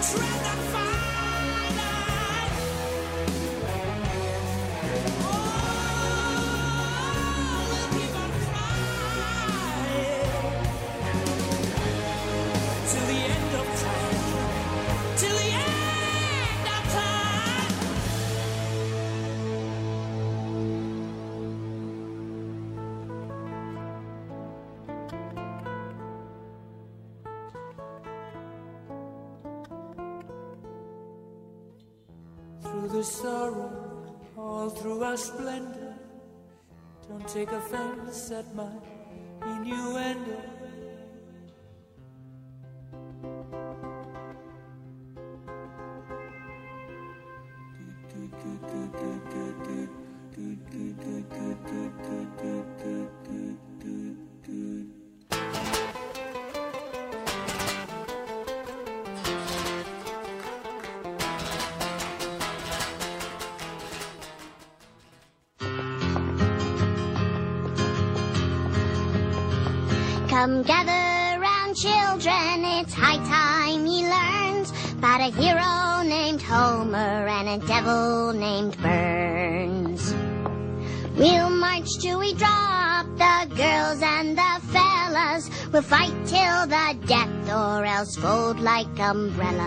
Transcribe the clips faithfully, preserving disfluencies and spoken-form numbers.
Through the sorrow, all through our splendor, don't take offense at my innuendo. Come gather round, children, it's high time ye learned about a hero named Homer and a devil named Burns. We'll march till we drop, the girls and the fellas. We'll fight till the death or else fold like umbrellas.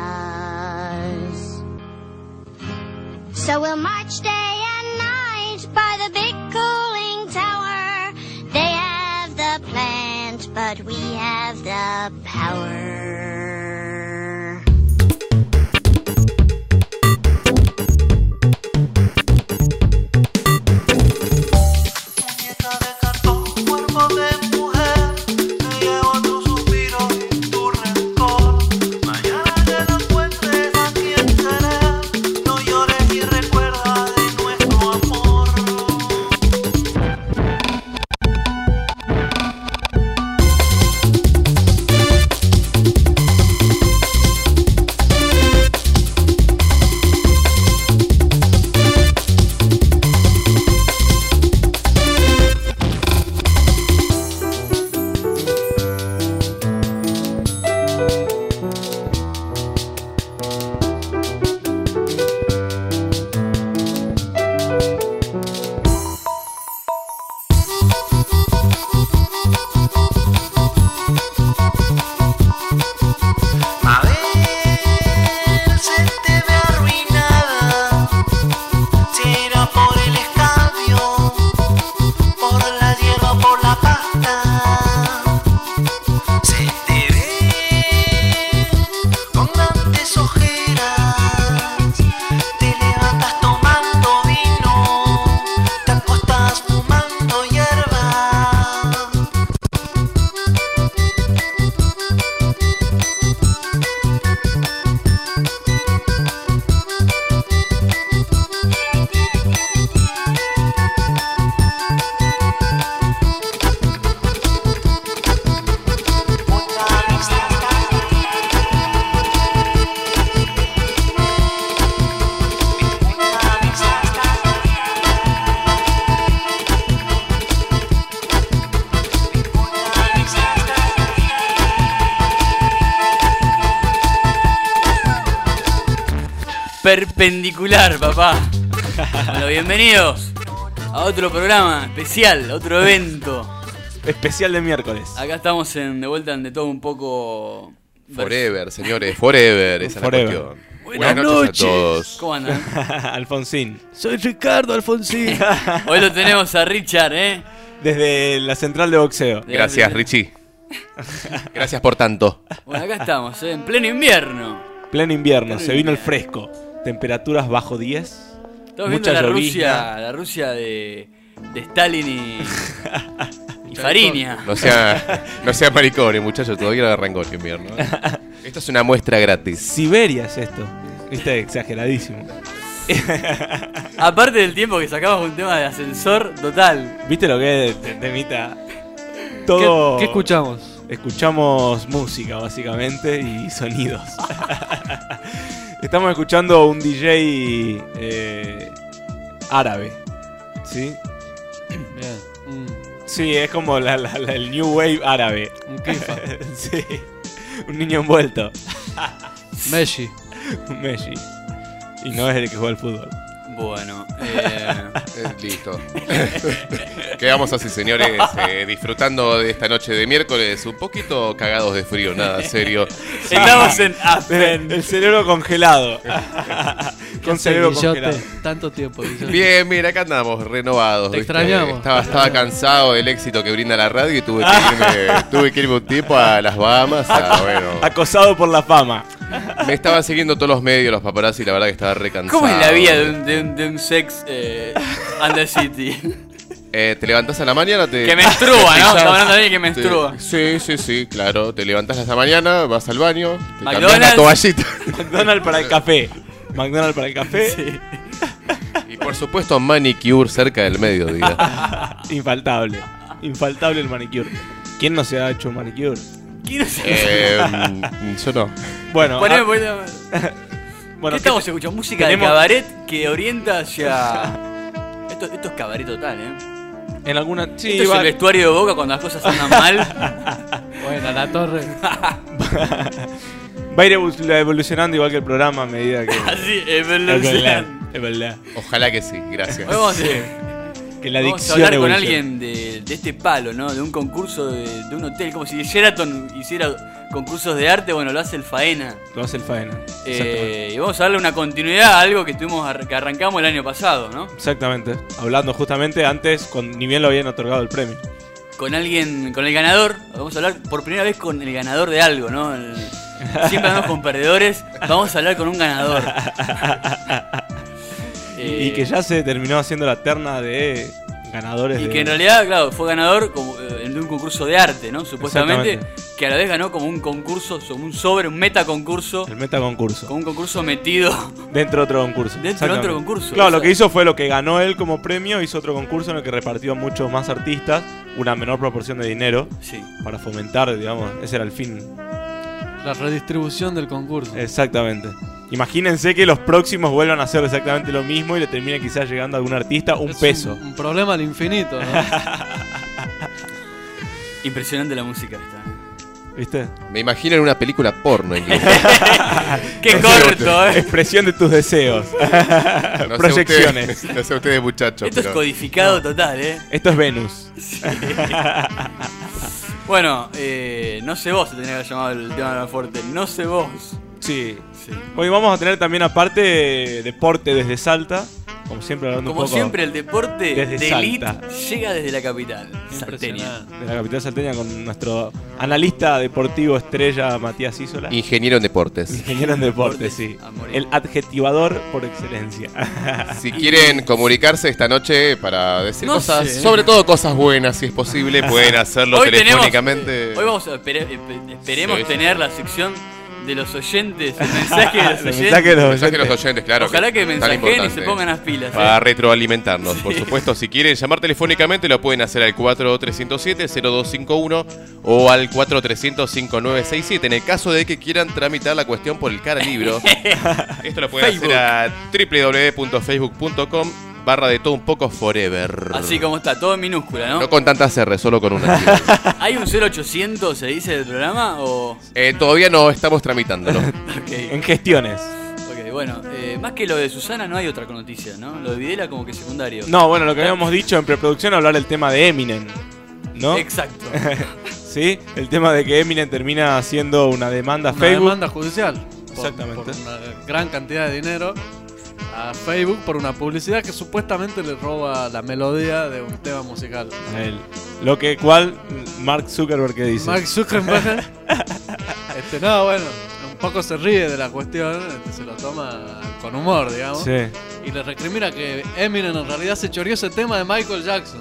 So we'll march day and night by the big cooling tower. They have the plant, but we have the power. Perpendicular, papá. Bueno, bienvenidos a otro programa especial, otro evento. Especial de miércoles. Acá estamos en, de vuelta en De Todo Un Poco. Forever, señores, forever, esa Forever. es la cuestión. Buenas, Buenas noches a todos. ¿Cómo andan? Alfonsín. Soy Ricardo Alfonsín. Hoy lo tenemos a Richard, ¿eh? Desde la central de boxeo. Gracias, Richie. Gracias por tanto. Bueno, acá estamos, ¿eh? En pleno invierno. Pleno invierno, Pleno se vino el invierno. fresco. Temperaturas bajo diez. Estamos viendo la Rusia, la Rusia de, de Stalin y, y Fariña. No sea, no sea maricones, muchachos, todavía no arrancó el invierno. Esto es una muestra gratis. Siberia es esto. Viste, exageradísimo. Aparte del tiempo que sacamos un tema de ascensor total. ¿Viste lo que es, te- temita? Todo. ¿Qué, qué escuchamos? Escuchamos música, básicamente, y sonidos. Estamos escuchando un D J eh, árabe. ¿Sí? Bien. Un, Sí, es como la, la- la- el New Wave árabe. un kifa. Sí, un niño envuelto. Messi. Messi. Y no es el que juega al fútbol. Bueno, eh... Eh, listo. Quedamos así, señores, eh, disfrutando de esta noche de miércoles, un poquito cagados de frío, nada serio. estamos en Aspen. El cerebro congelado. Con cerebro Guillote, congelado. tanto tiempo, Guillote. Bien, mira, acá andamos, renovados. Te ¿viste? extrañamos. Estaba, estaba cansado del éxito que brinda la radio y tuve que irme, tuve que irme un tiempo a las Bahamas. A, bueno, Acosado por la fama. me estaban siguiendo todos los medios, los paparazzi, y la verdad que estaba re cansado. ¿Cómo es la vida de un, de un, de un sex eh, under city? Eh, te levantás a la mañana, te... Que menstrua, ¿no? Estamos hablando de alguien que menstrua. Sí, sí, sí, claro. Te levantás a la mañana, vas al baño, te cambias McDonald's. la toallita. McDonald's para el café. McDonald's para el café. Sí. Y por supuesto, manicure cerca del mediodía. Infaltable. Infaltable el manicure. ¿Quién no se ha hecho un manicure? Quiero saber. Eh, yo no. Bueno, Poneme, ah, poneme. bueno ¿Qué estamos escuchando? Música tenemos- de cabaret que orienta hacia... Esto, esto es cabaret total, ¿eh? en alguna. Sí, Esto es va- el vestuario de Boca cuando las cosas andan mal. Bueno, la torre. va a ir evol- evolucionando igual que el programa a medida que. Así, es Es verdad. verdad. Es verdad. Ojalá que sí, gracias. Hoy vamos, a- Que la vamos a dicción hablar con evolucione. alguien de, de este palo, ¿no? De un concurso de, de un hotel. Como si Sheraton hiciera concursos de arte. Bueno, lo hace el Faena. Lo hace el faena. Eh, y vamos a darle una continuidad a algo que, tuvimos, ar- que arrancamos el año pasado, ¿no? Exactamente. Hablando justamente antes, con, ni bien lo habían otorgado el premio. Con alguien, con el ganador. Vamos a hablar por primera vez con el ganador de algo, ¿no? El- siempre hablamos con perdedores. Vamos a hablar con un ganador. Y Eh, que ya se terminó haciendo la terna de ganadores. Y de... que en realidad, claro, fue ganador como, eh, de un concurso de arte, ¿no? Supuestamente. Exactamente. Que a la vez ganó como un concurso, como un sobre, un metaconcurso. El metaconcurso. Como un concurso metido. Dentro de otro concurso. Dentro de otro Exactamente. concurso. Claro, O sea- lo que hizo fue lo que ganó él como premio, hizo otro concurso en el que repartió a muchos más artistas una menor proporción de dinero Sí. para fomentar, digamos, ese era el fin. La redistribución del concurso. Exactamente. Imagínense que los próximos vuelvan a hacer exactamente lo mismo y le termine quizás llegando a algún artista un Es peso. Un, un problema al infinito, ¿no? Impresionante la música esta. ¿Viste? Me imagino en una película porno incluso. Qué corto, eh. Expresión de tus deseos. No sé Proyecciones. ustedes- no sé ustedes, muchachos. Esto es pero- codificado total, eh. Esto es Venus. Bueno, eh, no sé vos, se tenía que haber llamado el tema de la fuerte. No sé vos. Sí. Sí. Hoy vamos a tener también aparte deporte desde Salta. Como siempre hablando Como un poco siempre, el deporte desde de elite Salta. llega desde la capital, salteña. Impresionante. de la capital salteña con nuestro analista deportivo estrella Matías Isola. Ingeniero en deportes. Ingeniero en deportes, sí. A morir. El adjetivador por excelencia. Si quieren comunicarse esta noche para decir No cosas, sé. sobre todo cosas buenas, si es posible, pueden hacerlo Hoy tenemos, telefónicamente. hoy vamos a espere- espe- esperemos Sí, sí. tener la sección de los oyentes, el mensaje de los El oyentes. mensaje de los Mensaje de los oyentes. oyentes, claro. Ojalá que tan mensajen y importante. se pongan las pilas. Para eh. retroalimentarnos, por supuesto. Si quieren llamar telefónicamente, lo pueden hacer al cuatro tres cero siete cero dos cinco uno o al cuatro tres cero cero cinco nueve seis siete. En el caso de que quieran tramitar la cuestión por el cara libro, esto lo pueden Facebook. hacer a doble u doble u doble u punto facebook punto com barra de todo un poco forever. Así como está, todo en minúscula, ¿no? No con tantas R, solo con una. ¿Hay un cero ochocientos, se dice, del programa? O... Eh, todavía no estamos tramitándolo. Ok, En gestiones. ok, bueno, eh, más que lo de Susana no hay otra noticia, ¿no? Lo de Videla como que secundario. No, bueno, lo que habíamos dicho en preproducción, hablar del tema de Eminem. ¿No? Exacto. Sí, el tema de que Eminem termina haciendo una demanda a Una Facebook. demanda judicial. por- Exactamente. Por una gran cantidad de dinero a Facebook por una publicidad que supuestamente le roba la melodía de un tema musical. A él. Lo que cual Mark Zuckerberg que dice. Mark Zuckerberg, este, no, bueno, un poco se ríe de la cuestión, este, se lo toma con humor, digamos. Sí. Y le recrimina que Eminem en realidad se choreó ese tema de Michael Jackson.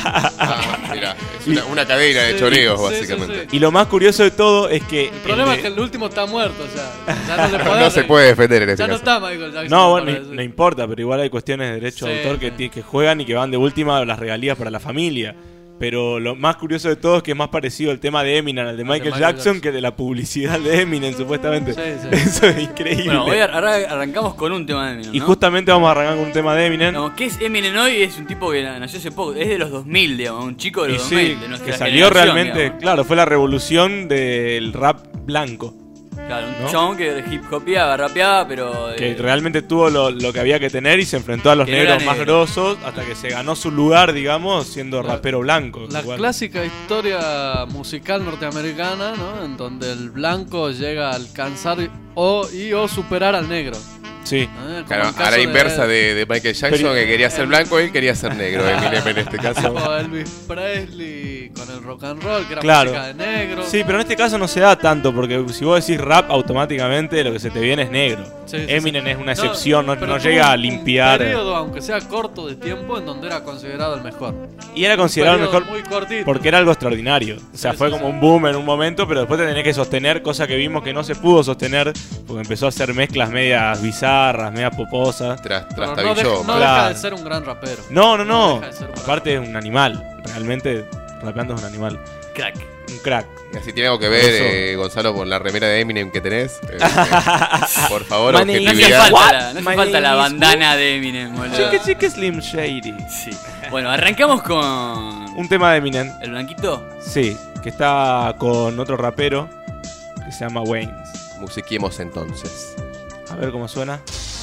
Ah, mira, es una, una cadena de Sí, choreos, sí, básicamente. sí, Y lo más curioso de todo es que. El problema el es de- que el último está muerto, o sea, ya no le podés No se re- puede defender en ese Ya no caso. está Michael Jackson. No, bueno, para no, eso. no importa, pero igual hay cuestiones de derecho de Sí, autor que, sí. ti- que juegan y que van de última las regalías para la familia. Pero lo más curioso de todo es que es más parecido el tema de Eminem al de Michael, Michael Jackson, Jackson. que de la publicidad de Eminem, supuestamente. Sí, sí. Eso es increíble. Bueno, hoy ar- ar- arrancamos con un tema de Eminem, y ¿no? justamente vamos a arrancar con un tema de Eminem. Digamos, ¿qué es Eminem hoy? Es un tipo que na- nació hace poco, es de los dos mil, digamos, un chico de Y los sí, dos mil, de nuestra que salió generación, realmente, digamos. claro, fue la revolución del rap blanco. Claro, un ¿no? chabón que hip hopeaba, rapeaba, pero. Que eh, realmente tuvo lo, lo que había que tener y se enfrentó a los Que no negros era más negro. grosos hasta que se ganó su lugar, digamos, siendo La- rapero blanco. La igual. clásica historia musical norteamericana, ¿no? En donde el blanco llega a alcanzar o, y o superar al negro. Sí. ¿eh? Como Claro, el caso a la de- inversa de, de Michael Jackson, Pero- que quería ser blanco, él quería ser negro. Eminem en este caso. Tipo Elvis Presley con el rock and roll, que era Claro. música de negro. Sí, pero en este caso no se da tanto, porque si vos decís rap, automáticamente lo que se te viene es negro. Sí, sí, Eminem sí. es una excepción, no, pero no tuvo llega a un limpiar. periodo, aunque sea corto de tiempo, en donde era considerado el mejor. Y era considerado el Periodo mejor muy cortito. porque era algo extraordinario. O sea, Sí, fue sí, como sí. un boom en un momento, pero después te tenés que sostener, cosa que vimos que no se pudo sostener, porque empezó a hacer mezclas medias bizarras, medias poposas. Tras, Pero tras no, deja, Tabillo. no Claro. deja de ser un gran rapero. No, no, No no. deja de ser un Aparte es un animal. Realmente, rapeando es un animal. Crack. Un crack. Así tiene algo que ver, Eso. eh, Gonzalo, con la remera de Eminem que tenés. Eh, eh, por favor, My name No hace is- objetividad. falta, What? la, no hace My falta la name is bandana de Eminem, boludo. Chique, chique, Slim Shady. Sí. Bueno, arrancamos con. Un tema de Eminem. ¿El blanquito? Sí, que está con otro rapero que se llama Waynes. Musiquemos entonces. A ver cómo suena.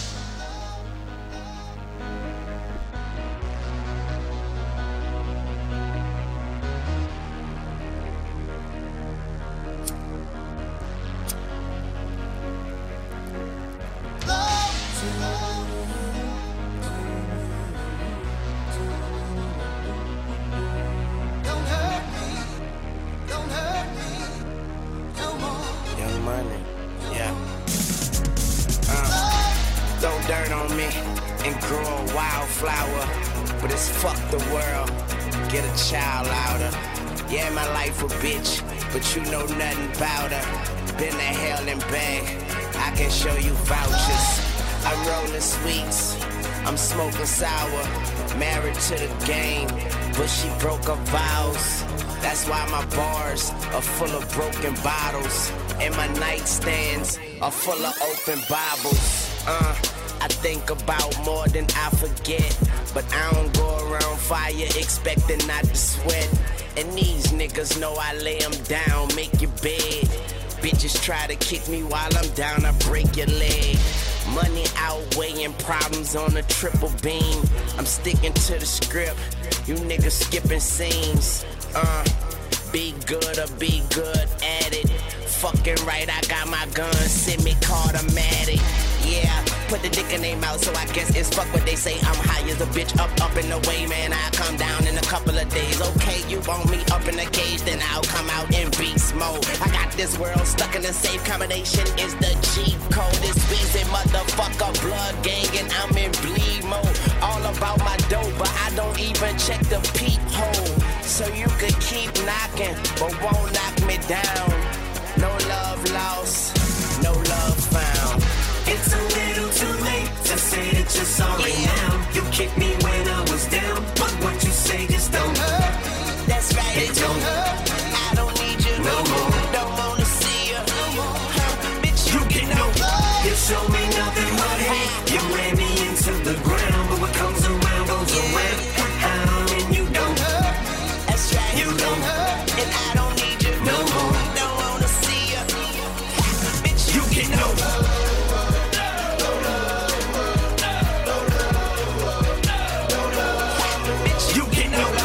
Young Money, yeah. Uh, throw dirt on me and grow a wildflower. But it's fuck the world, get a child out her. Yeah, my life a bitch, but you know nothing about her. Been to hell and back, I can show you vouchers. I'm rolling sweets, I'm smoking sour. Married to the game, but she broke her vows. That's why my bars are full of broken bottles. And my nightstands are full of open Bibles. Uh, I think about more than I forget. But I don't go around fire expecting not to sweat. And these niggas know I lay them down, make your bed. Bitches try to kick me while I'm down, I break your leg. Money outweighing problems on a triple beam. I'm sticking to the script, you niggas skipping scenes. Uh, be good or be good at it. Fucking right, I got my gun, semi-automatic. Yeah, put the dick in their mouth, so I guess it's fuck what they say. I'm high as a bitch, up, up in the way, man. I come down in a couple of days. Okay, you want me up in the cage, then I'll come out in beast mode. I got this world stuck in a safe combination. Is the cheat code? It's Weezy, motherfucker, blood gang, and I'm in bleed mode. All about my dope, but I don't even check the peephole. So you could keep knocking, but won't knock me down. No love lost, no love found. It's a little too late to say that you're sorry Yeah. now. You kicked me when I was down, but what you say just don't hurt. That's right, it It don't don't hurt. I don't need you No more. Don't wanna see you no more. Huh, bitch, you You get get no no, love. you show me nothing but hate. You ran me into the ground, but what comes around goes around. How and you don't hurt. That's right, You don't hurt. and I don't need you No more. Don't wanna see you. Bitch, you, You get no. bitch, You get no.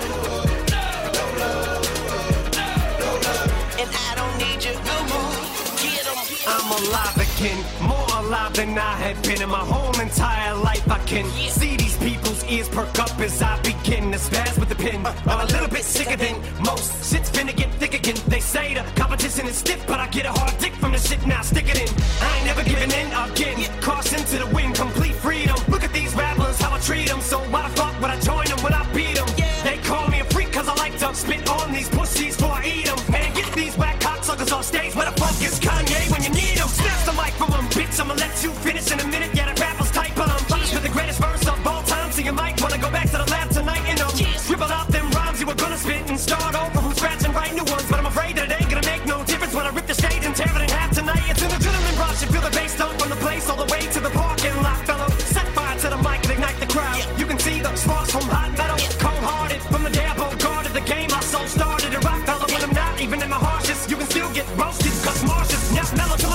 and I don't need you no more. Get 'em. I'm alive again, more alive than I had been in my whole entire life. I can see these people's ears perk up as I begin to spaz with the pen. I'm a little bit sicker than most. Shit's finna get thick again. They say the competition is stiff, but I get a hard dick from the shit now. Stick it in. I ain't never giving in again. Caution to the wind, complete freedom. Look at these rappers, how I treat them. So why the fuck would I join them when I beat them? They call me a freak cause I like to spit on these pussies before I eat them. Man, get these whack cocksuckers off stage. Where the fuck is Kanye when you need him? Snatch the mic from him, bitch. I'ma let you finish in a minute. Yeah, the rappers type on them. Finish with the greatest verse of all time. So you might wanna go back to the lab tonight and um, scribble out them rhymes you were gonna spit and start over from scratch and write new ones. But I'm afraid that it ain't gonna make no difference when I rip the stage and tear it in half tonight. It's an adrenaline rush. You feel the bass dump from the place all the way to the parking lot, fellow. Set fire to the mic and ignite the crowd. You can see the sparks from hot metal. Cold-hearted from the day I guarded the game. I so started a rock fellow when I'm not even in my harshest. You can still get roasted cause Marcia's not melatonin.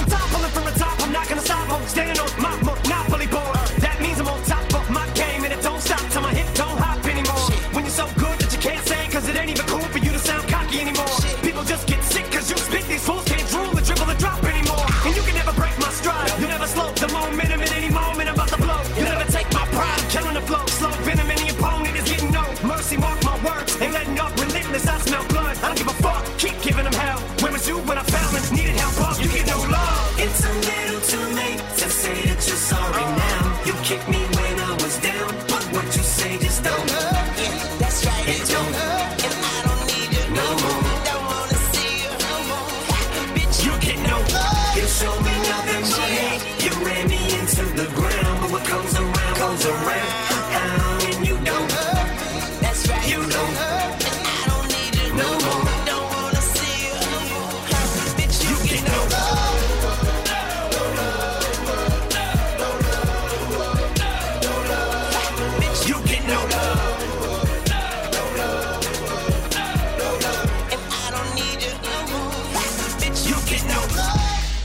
kicked me when I was down, but what you say just don't hurt. Yeah, that's right. It don't hurt. And I don't need you No more. Don't wanna see you no more. Bitch, You get no love. You show me nothing but hate. You ran me into the ground, but what comes around comes around. Ow, and you don't hurt. that's right. You don't hurt. And I don't need you No more. Don't wanna see you no more. Bitch, You get no love. You get no love. and I don't need you no more. Bitch, You get no love.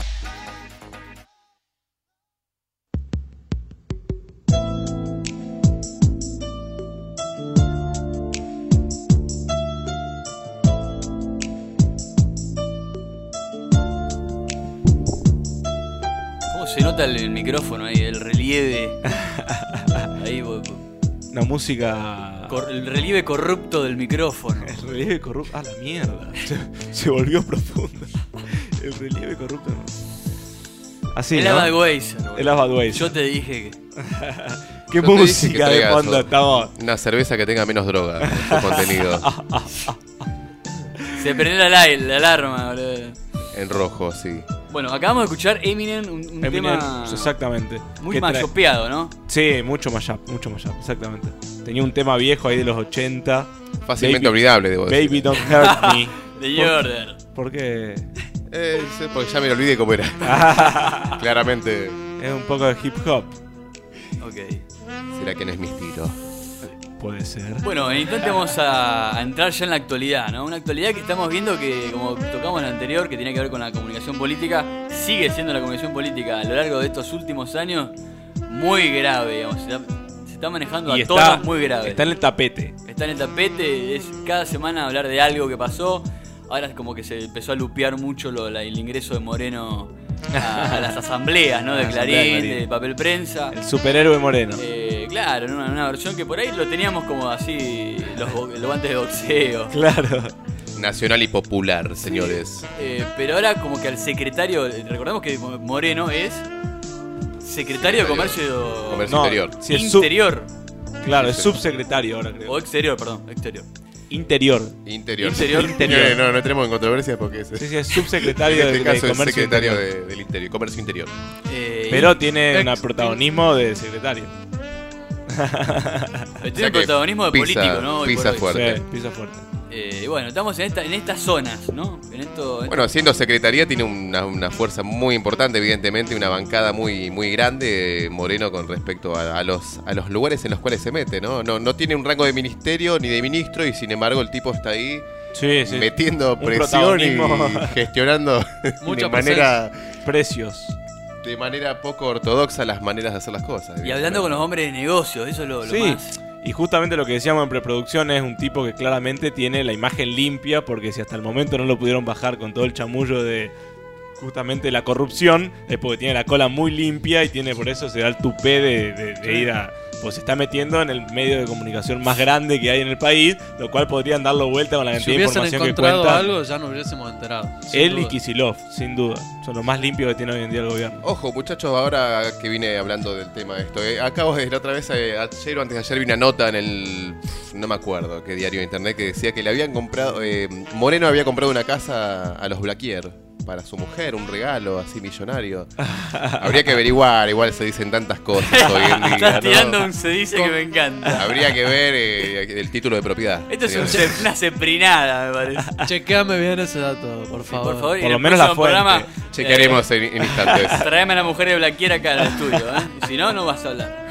¿Cómo se nota el, el micrófono ahí? El relieve. Ahí, bo- bo- Una música. cor- el relieve corrupto del micrófono. El relieve corrupto. Ah, la mierda. Se, se volvió profundo. El relieve corrupto. Así, el ¿no? Budweiser. boludo. El Budweiser. Yo te dije que. ¿Qué Yo te dije que música de traigas fondo o- estamos? Una cerveza que tenga menos droga en su contenido. Se prendió la, la, la alarma, boludo. En rojo, sí. Bueno, acabamos de escuchar Eminem, un, un Eminem, tema exactamente. muy Que trae- mayopeado, ¿no? Sí, mucho mashup, mucho mashup, exactamente. Tenía un tema viejo ahí de los ochenta. Fácilmente Baby- olvidable, debo decir. Baby Don't Hurt Me. De Por- Jordan. ¿Por qué? Eh, sí, porque ya me lo olvidé cómo era. Claramente, Es un poco de hip hop. Ok. será que no es mi estilo. Puede ser. Bueno, en instante vamos a, a entrar ya en la actualidad, ¿no? Una actualidad que estamos viendo que, como tocamos en la anterior, que tiene que ver con la comunicación política, sigue siendo la comunicación política a lo largo de estos últimos años muy grave, digamos. Se está, se está manejando Y a está, tonos muy graves. está en el tapete. Está en el tapete, es cada semana hablar de algo que pasó. Ahora es como que se empezó a lupear mucho lo, la- el ingreso de Moreno a, a las asambleas, ¿no? De A la asamblea de Clarín, Clarín. de papel prensa. El superhéroe moreno. Eh, claro, en una, en una versión que por ahí lo teníamos como así, los, bo- los guantes de boxeo. Claro. Nacional y popular, señores. Eh, pero ahora como que al secretario, recordemos que Moreno es secretario de Comercio, Comercio No, interior. si es sub- Interior. Claro, es subsecretario ahora, creo. O exterior, perdón, exterior. Interior. Interior. Interior. Interior. Eh, no, no tenemos en controversia porque es, Sí, sí, es subsecretario en de, este de caso es comercio secretario interior. de- del interior, comercio interior. Eh, Pero tiene Ex- un protagonismo de secretario. y- tiene O sea un que protagonismo de pisa- político, ¿no? Hoy por pisa hoy. fuerte. Sí, pisa fuerte. Eh, bueno, estamos en, esta, en estas zonas, ¿no? En esto, en Bueno, siendo secretaría tiene una, una fuerza muy importante, evidentemente, una bancada muy muy grande, eh, Moreno, con respecto a, a los a los lugares en los cuales se mete, ¿no? No, no tiene un rango de ministerio ni de ministro y sin embargo el tipo está ahí Sí, sí. metiendo Un presión y protagonismo. gestionando Mucha de manera Precios. de manera poco ortodoxa las maneras de hacer las cosas. y hablando con los hombres de negocios, eso es lo, lo Sí. más. Y justamente lo que decíamos en preproducción es un tipo que claramente tiene la imagen limpia, porque si hasta el momento no lo pudieron bajar con todo el chamullo de justamente la corrupción, es porque tiene la cola muy limpia y tiene por eso se da el tupé de, de- de ir a... Pues se está metiendo en el medio de comunicación más grande que hay en el país, lo cual podrían darlo vuelta con la Si cantidad de hubiesen información que encontrado cuenta. algo, ya nos hubiésemos enterado. sin Él y duda. Kicillof, sin duda. Son los más limpios que tiene hoy en día el gobierno. Ojo, muchachos, ahora que vine hablando del tema de esto, eh, acabo de la otra vez, eh, ayer o antes de ayer, vi una nota en el, no me acuerdo qué diario de internet, que decía que le habían comprado, eh, Moreno había comprado una casa a los Blaquier para su mujer, un regalo así millonario. Habría que averiguar, igual se dicen tantas cosas hoy en día. Estás ¿no? tirando un se dice que me encanta. Habría que ver eh, el título de propiedad. Esto es un señores. ce- una ceprinada, me parece. Chequeame bien ese dato, por Sí, favor. por favor, y Por en lo el menos la próximo fuente. programa, Chequearemos en, en instantes. eh, Traeme a la mujer de Blaquiera acá al estudio, ¿eh? Y si no, no vas a hablar.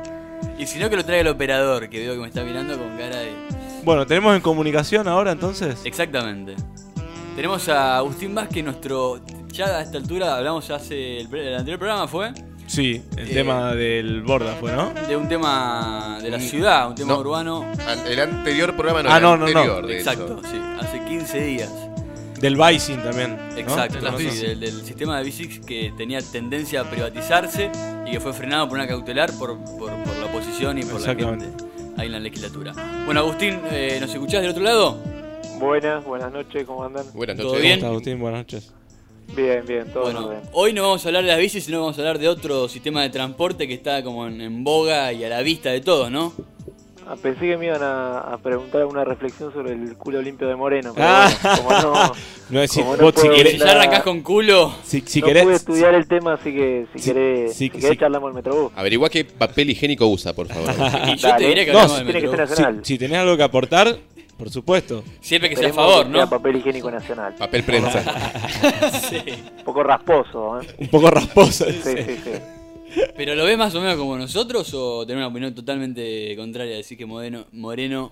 Y si no, que lo traiga el operador, que veo que me está mirando con cara de. Bueno, tenemos en comunicación ahora entonces. Exactamente. Tenemos a Agustín Vázquez, nuestro. Ya a esta altura hablamos ya hace. El, el anterior programa fue. Sí, el Eh, tema del Borda fue, ¿no? De un tema de la ciudad, un tema No. urbano. An- El anterior programa no Ah, el no, no, no. anterior, de Exacto, hecho. sí, hace quince días. Del Bicing también. ¿no? Exacto, De las ¿no? Sí, bici. del, del sistema de bicis que tenía tendencia a privatizarse y que fue frenado por una cautelar por, por, por la oposición y por la Exactamente. gente ahí en la legislatura. Bueno, Agustín, eh, ¿nos escuchás del otro lado? Buenas, buenas noches, ¿cómo andan? Buenas ¿Todo noches. bien? ¿Cómo estás, Agustín? Buenas noches. Bien, bien, todo Bueno, bien. hoy no vamos a hablar de las bicis, sino vamos a hablar de otro sistema de transporte que está como en, en boga y a la vista de todos, ¿no? Ah, pensé que me iban a, a preguntar alguna reflexión sobre el culo limpio de Moreno, pero Ah. bueno, como no, No es decir, como no vos si puedo querés- Si ya brindar- arrancás con culo, Si, si no querés, pude estudiar el tema, así que si Sí, querés, sí, si querés sí. charlamos el Metrobús. Averigua qué papel higiénico usa, por favor. y yo Dale. te diré que No, hablamos del tiene que ser Metrobús. si, nacional. si tenés algo que aportar, por supuesto. Siempre que sea a Esperemos favor, que sea ¿no? papel higiénico nacional. Papel prensa. Sí. Un poco rasposo, ¿eh? Un poco rasposo. Sí, sí, sí. ¿Pero lo ves más o menos como nosotros o tenés una opinión totalmente contraria? Decir que Moreno, Moreno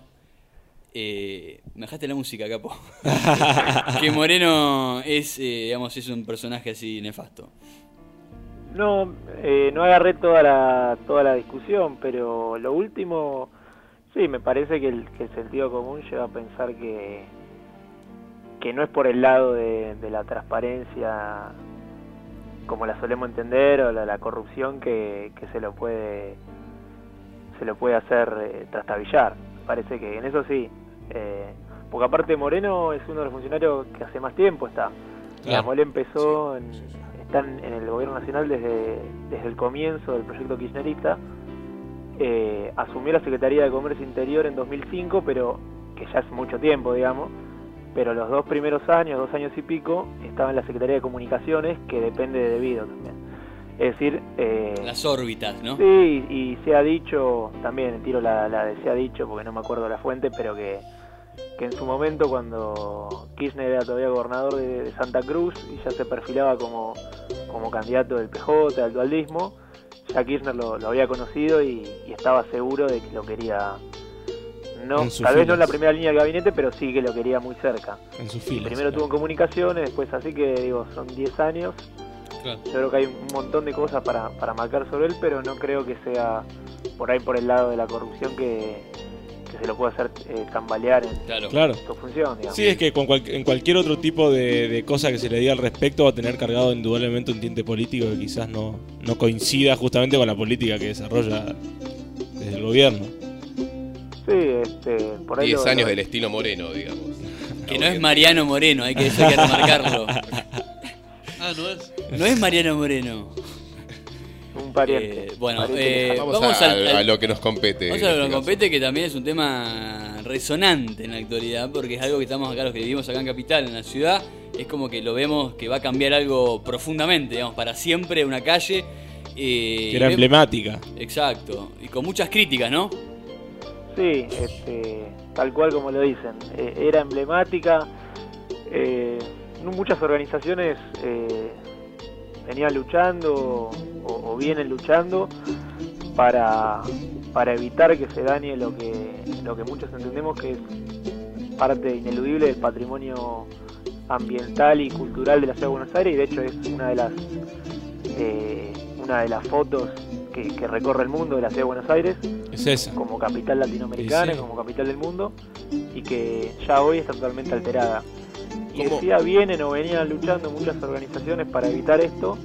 eh, me dejaste la música, capo. Que Moreno es, eh, digamos, es un personaje así nefasto. No, eh, no agarré toda la toda la discusión, pero lo último, sí, me parece que el, que el sentido común lleva a pensar que que no es por el lado de, de la transparencia como la solemos entender o la, la corrupción que, que se lo puede se lo puede hacer eh, trastabillar. Parece que en eso sí, eh, porque aparte Moreno es uno de los funcionarios que hace más tiempo está. Digamos, él empezó, en, están en el gobierno nacional desde, desde el comienzo del proyecto kirchnerista, eh, asumió la Secretaría de Comercio Interior en dos mil cinco, pero que ya es mucho tiempo, digamos, pero los dos primeros años, dos años y pico, estaba en la Secretaría de Comunicaciones, que depende de Debido también. Es decir, eh, Las órbitas, ¿no? sí, y se ha dicho, también tiro la, la de se ha dicho, porque no me acuerdo la fuente, pero que, que en su momento cuando Kirchner era todavía gobernador de, de Santa Cruz y ya se perfilaba como, como candidato del P J, al dualdismo, ya Kirchner lo, lo había conocido y, y estaba seguro de que lo quería, no, En sus tal vez no filas. en la primera línea del gabinete, pero sí que lo quería muy cerca. En sus filas. Primero tuvo en comunicaciones, después así que digo, son diez años. Claro. Yo creo que hay un montón de cosas para, para marcar sobre él, pero no creo que sea por ahí por el lado de la corrupción que, que se lo pueda hacer eh, tambalear en Claro. Claro. su función, digamos. Sí, es que con cual- en cualquier otro tipo de, de cosa que se le diga al respecto va a tener cargado indudablemente un tinte político que quizás no, no coincida justamente con la política que desarrolla desde el gobierno. Sí, este, por ahí Diez lo- años lo- del estilo Moreno, digamos. Que no es Mariano Moreno, hay que, eso hay que remarcarlo. Ah, no es. No es Mariano Moreno. un pariente. Eh, bueno, pariente eh, lejano. Vamos, vamos a, al- a al- lo que nos compete. Vamos en a lo que este nos caso. compete, que también es un tema resonante en la actualidad, porque es algo que estamos acá, los que vivimos acá en Capital, en la ciudad, es como que lo vemos que va a cambiar algo profundamente, digamos, para siempre una calle. eh, Que era y ve- emblemática. Exacto, y con muchas críticas, ¿no? Sí, este, tal cual como lo dicen. Eh, era emblemática. Eh, no- muchas organizaciones eh, venían luchando o, o vienen luchando para, para evitar que se dañe lo que, lo que muchos entendemos que es parte ineludible del patrimonio ambiental y cultural de la ciudad de Buenos Aires, y de hecho es una de las eh, una de las fotos que, que recorre el mundo de la ciudad de Buenos Aires Es esa. como capital latinoamericana, Sí, sí. como capital del mundo, y que ya hoy está totalmente alterada. Y ¿Cómo? decía, vienen o venían luchando muchas organizaciones para evitar esto,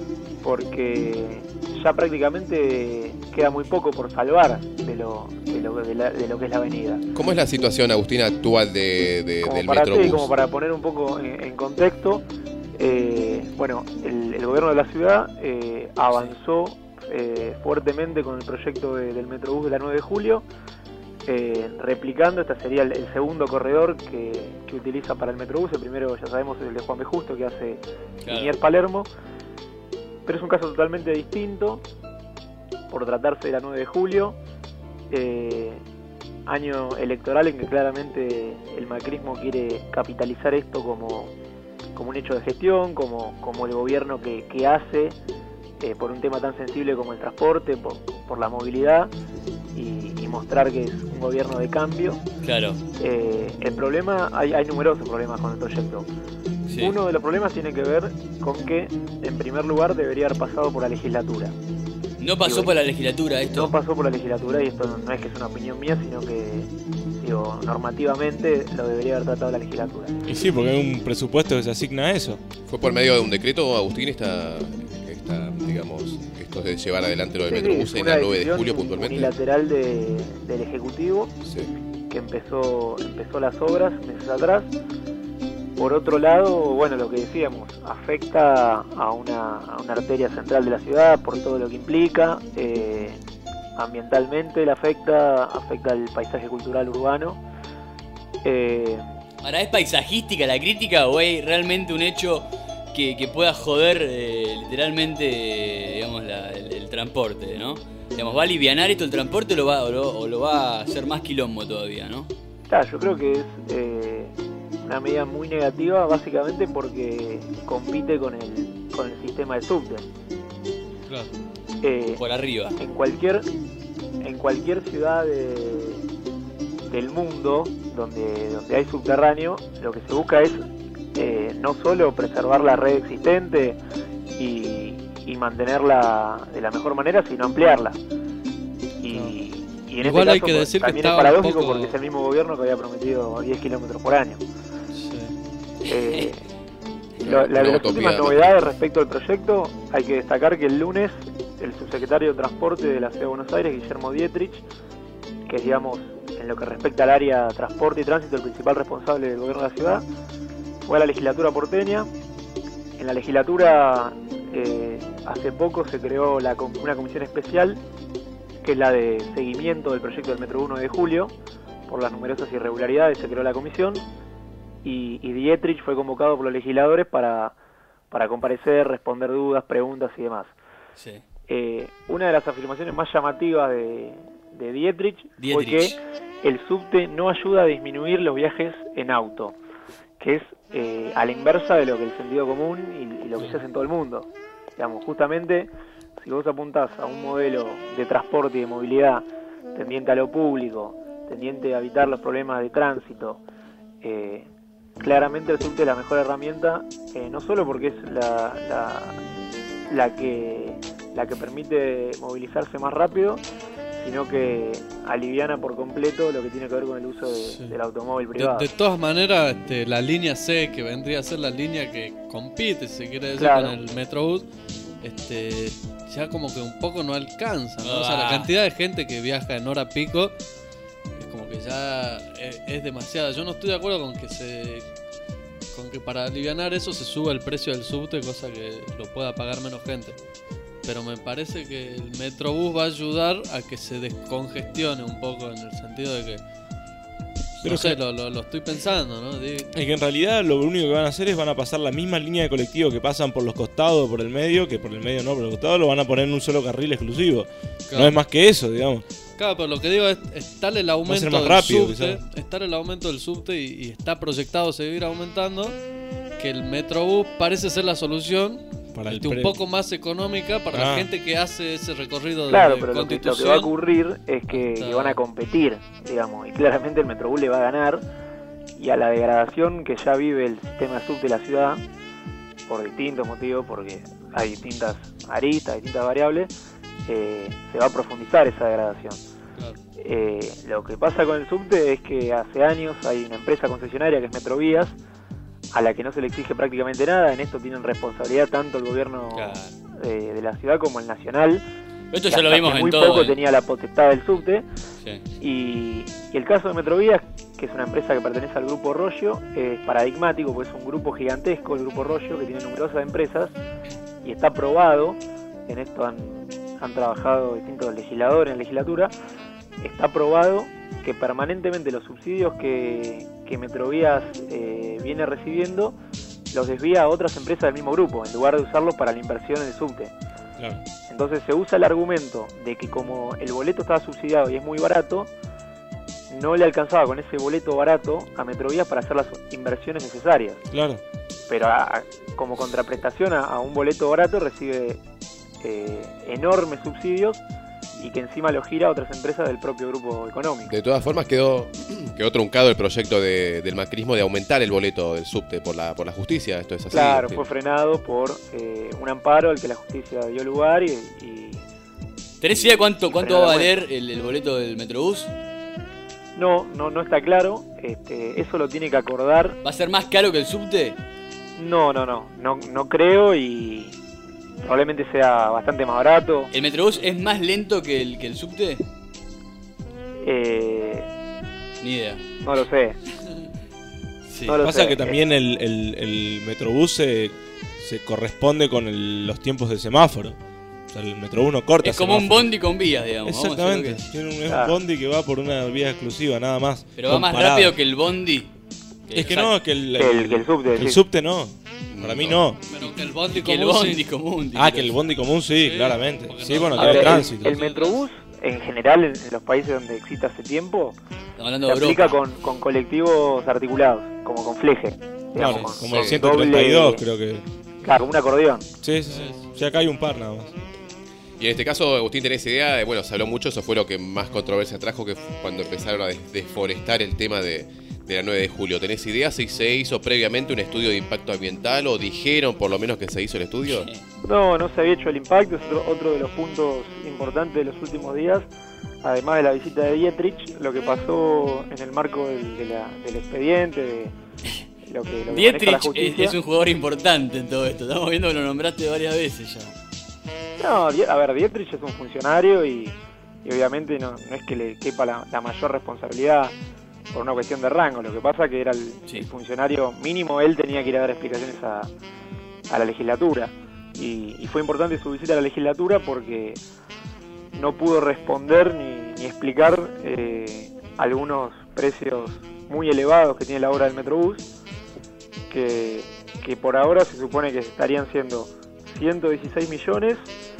porque ya prácticamente queda muy poco por salvar de lo, de lo, de la- de lo que es la avenida. ¿Cómo es la situación, Agustín, actual de, de- Como del para, sí, Metrobús? como para poner un poco en, en contexto, eh, bueno, el, el gobierno de la ciudad eh, avanzó eh, fuertemente con el proyecto de- del Metrobús de la nueve de julio, eh, replicando, este sería el, el segundo corredor que, que utiliza para el Metrobús. El primero, ya sabemos, es el de Juan B. Justo, que hace Claro. Liniers Palermo, pero es un caso totalmente distinto por tratarse de la nueve de julio, eh, año electoral en que claramente el macrismo quiere capitalizar esto como, como un hecho de gestión, como, como el gobierno que, que hace eh, por un tema tan sensible como el transporte, por, por la movilidad, y, y mostrar que es un gobierno de cambio. Claro. Eh, el problema, hay, hay numerosos problemas con el proyecto. Sí. Uno de los problemas tiene que ver con que, en primer lugar, debería haber pasado por la legislatura. No pasó Digo, por la legislatura esto. No pasó por la legislatura, y esto no, no es que es una opinión mía, sino que, digo, normativamente lo debería haber tratado la legislatura. Y sí, porque hay un presupuesto que se asigna a eso. ¿Fue por medio de un decreto, Agustín, esta, esta digamos, esto de llevar adelante lo del Sí, sí, Metrobús fue en una la nueve de decisión julio puntualmente? unilateral de, del Ejecutivo, Sí. que empezó empezó las obras meses atrás, por otro lado, bueno, lo que decíamos, afecta a una, a una arteria central de la ciudad por todo lo que implica. Eh, ambientalmente le afecta, afecta al paisaje cultural urbano. Eh, Ahora, ¿es paisajística la crítica o hay realmente un hecho que, que pueda joder eh, literalmente eh, digamos, la, el, el transporte, ¿no? Digamos, ¿va a alivianar esto el transporte o lo va, o lo, o lo va a hacer más quilombo todavía, no? Claro, yo creo que es eh, una medida muy negativa, básicamente porque compite con el, con el sistema de subte. Claro. Eh, Por arriba. En cualquier, en cualquier ciudad de, del mundo donde, donde hay subterráneo, lo que se busca es eh, no solo preservar la red existente y, y mantenerla de la mejor manera, sino ampliarla. Y, y en Igual este hay caso que pues, decir que también es estaba paradójico un poco- porque es el mismo gobierno que había prometido diez kilómetros por año. Eh, lo- la- Una las utopía, últimas ¿no? novedades respecto al proyecto, hay que destacar que el lunes el subsecretario de Transporte de la Ciudad de Buenos Aires, Guillermo Dietrich, que es, digamos, en lo que respecta al área transporte y tránsito, el principal responsable del gobierno de la ciudad, fue a la legislatura porteña. En la legislatura eh, hace poco se creó la com- una comisión especial, que es la de seguimiento del proyecto del Metro uno de julio. Por las numerosas irregularidades se creó la comisión y, y Dietrich fue convocado por los legisladores para, para comparecer, responder dudas, preguntas y demás. Sí. Eh, una de las afirmaciones más llamativas de, de Dietrich, fue Dietrich. que el subte no ayuda a disminuir los viajes en auto, que es eh, a la inversa de lo que el sentido común y, y lo que se hace en todo el mundo. Digamos, justamente, si vos apuntás a un modelo de transporte y de movilidad tendiente a lo público, tendiente a evitar los problemas de tránsito, eh, claramente el subte es la mejor herramienta, eh, no solo porque es la, la, la que la que permite movilizarse más rápido, sino que aliviana por completo lo que tiene que ver con el uso de, Sí. del automóvil De, privado. de todas maneras, este, la línea C, que vendría a ser la línea que compite, si se quiere decir, Claro. con el Metrobús, este, ya como que un poco no alcanza, ¿no? O sea, la Ah. cantidad de gente que viaja en hora pico es como que ya es, es demasiada. Yo no estoy de acuerdo con que se con que para alivianar eso se suba el precio del subte, cosa que lo pueda pagar menos gente. Pero me parece que el Metrobús va a ayudar a que se descongestione un poco, en el sentido de que Pero no sé, que- lo, lo, lo estoy pensando, ¿no? Di- Es que en realidad lo único que van a hacer es van a pasar la misma línea de colectivo que pasan por los costados, por el medio, que por el medio no, por los costados lo van a poner en un solo carril exclusivo. Claro. No es más que eso, digamos. Claro, pero lo que digo es, es tal el aumento ser más del rápido, subte, quizás. es tal el aumento del subte y, y está proyectado seguir aumentando, que el Metrobús parece ser la solución, Para el este, un pre- poco más económica para la Ah. gente que hace ese recorrido Claro, de pero lo que, lo que Constitución. va a ocurrir es que, hasta- que van a competir, digamos, y claramente el Metrobús le va a ganar, y a la degradación que ya vive el sistema de subte de la ciudad, por distintos motivos, porque hay distintas aristas, distintas variables, eh, se va a profundizar esa degradación. Claro. Eh, lo que pasa con el subte es que hace años hay una empresa concesionaria que es Metrovías, a la que no se le exige prácticamente nada. En esto tienen responsabilidad tanto el gobierno Claro. eh, de la ciudad como el nacional. Esto que ya lo hasta vimos hace en muy todo. poco eh. tenía la potestad del subte. Sí. Y, y el caso de Metrovías, que es una empresa que pertenece al Grupo Rollo, es paradigmático, porque es un grupo gigantesco, el Grupo Rollo, que tiene numerosas empresas, y está probado, en esto han, han trabajado distintos legisladores en legislatura, está probado que permanentemente los subsidios que, que Metrovías eh, viene recibiendo los desvía a otras empresas del mismo grupo, en lugar de usarlos para la inversión en el subte. Claro. Entonces se usa el argumento de que como el boleto estaba subsidiado y es muy barato, no le alcanzaba con ese boleto barato a Metrovías para hacer las inversiones necesarias. Claro. Pero a- a- como contraprestación a, a un boleto barato recibe eh, enormes subsidios y que encima lo gira a otras empresas del propio grupo económico. De todas formas quedó, quedó truncado el proyecto de- del macrismo de aumentar el boleto del subte por la, por la justicia. Esto es así. Claro, este. fue frenado por eh, un amparo al que la justicia dio lugar y, y ¿Tenés idea cuánto, Y cuánto va a frena la valer el, el boleto del Metrobús? no, no, no está claro. Este, eso lo tiene que acordar. ¿Va a ser más caro que el subte? No, no, no, no, no creo y probablemente sea bastante más barato. ¿El Metrobús es más lento que el, que el subte? Eh, Ni idea. no lo sé. Sí. No lo Pasa sé. que también el, el, el Metrobús se, se corresponde con el- los tiempos de semáforo. O sea, el Metrobús no corta Es como un semáforo. bondi con vías, digamos. vamos a hacer lo Exactamente. que- Tiene un, es Ah. un bondi que va por una vía exclusiva, nada más. Pero va más Comparado. rápido que el bondi. Es que no, es que el, Que el- que el subte, el sí. subte no. Para mí no. Pero que el bondi Que el común, bondi sí. común. Ah, digo. que el bondi común sí, Sí, claramente. porque Sí, no- bueno, A tiene ver, el, tránsito. el Metrobús, en general, en, en los países donde existe hace tiempo, Estamos hablando se de aplica Europa. con, con colectivos articulados, como con fleje. Claro, digamos, con- como el con ciento treinta y dos doble- creo que. Claro, como un acordeón. Sí, sí, sí. O sea, acá hay un par nada más. Y en este caso, Agustín, tenés idea, de, bueno, se habló mucho, eso fue lo que más controversia trajo, que fue cuando empezaron a des- deforestar el tema de, de la nueve de julio. ¿Tenés idea si se hizo previamente un estudio de impacto ambiental o dijeron por lo menos que se hizo el estudio? No, no se había hecho el impacto, es otro, otro de los puntos importantes de los últimos días. Además de la visita de Dietrich, lo que pasó en el marco del, de la- del expediente, de lo que, lo que maneja la Dietrich es, justicia. es un jugador importante en todo esto. Estamos viendo que lo nombraste varias veces ya. No, Die- a ver, Dietrich es un funcionario y, y obviamente no, no es que le quepa la, la mayor responsabilidad por una cuestión de rango. Lo que pasa que era el, Sí. el funcionario mínimo, él tenía que ir a dar explicaciones a, a la legislatura. Y, y fue importante su visita a la legislatura porque no pudo responder ni, ni explicar eh, algunos precios muy elevados que tiene la obra del Metrobús, que, que por ahora se supone que estarían siendo ciento dieciséis millones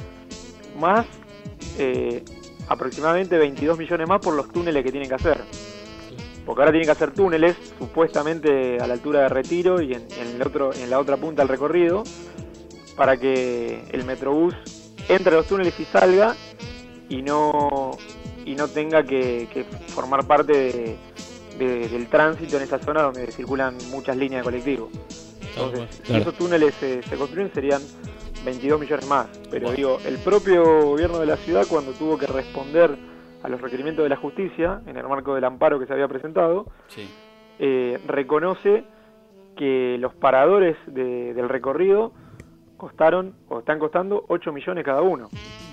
más eh, aproximadamente veintidós millones más por los túneles que tienen que hacer. Porque ahora tienen que hacer túneles supuestamente a la altura de Retiro y en, en el otro, en la otra punta del recorrido, para que el Metrobús entre a los túneles y salga y no y no tenga que, que formar parte de, de- del tránsito en esa zona donde circulan muchas líneas de colectivo. Entonces, si Claro. esos túneles se, se construyen serían veintidós millones más. Pero digo, el propio gobierno de la ciudad, cuando tuvo que responder a los requerimientos de la justicia, en el marco del amparo que se había presentado, Sí. eh, reconoce que los paradores de- del recorrido costaron o están costando ocho millones cada uno.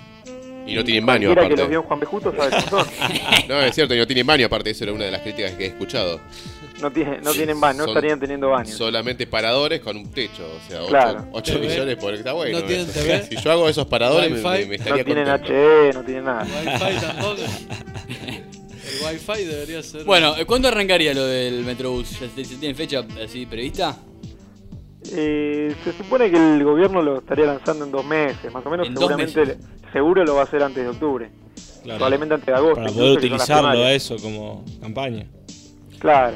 Y no tienen baño, Cualquiera que aparte. los vio en Juan B. Justo sabe cómo son. No, es cierto, y no tienen baño, aparte, eso era una de las críticas que he escuchado. No, tiene, no tienen baño, no Son estarían teniendo baños. Solamente paradores con un techo, o sea, Claro. ocho T V. millones por... Está bueno. No tienen eso. T V. Si yo hago esos paradores, me, Wi-Fi. me- me estaría No tienen contento. H D, no tienen nada. Wi-Fi tampoco. El Wi-Fi debería ser. Bueno, ¿cuándo arrancaría lo del Metrobús? ¿Ya se, se tiene fecha así prevista? Eh, se supone que el gobierno lo estaría lanzando en dos meses, más o menos. ¿En dos Seguramente, meses? seguro lo va a hacer antes de octubre. Claro. Probablemente antes de agosto. Para incluso, poder que son las utilizarlo a primarias. eso como campaña. Claro.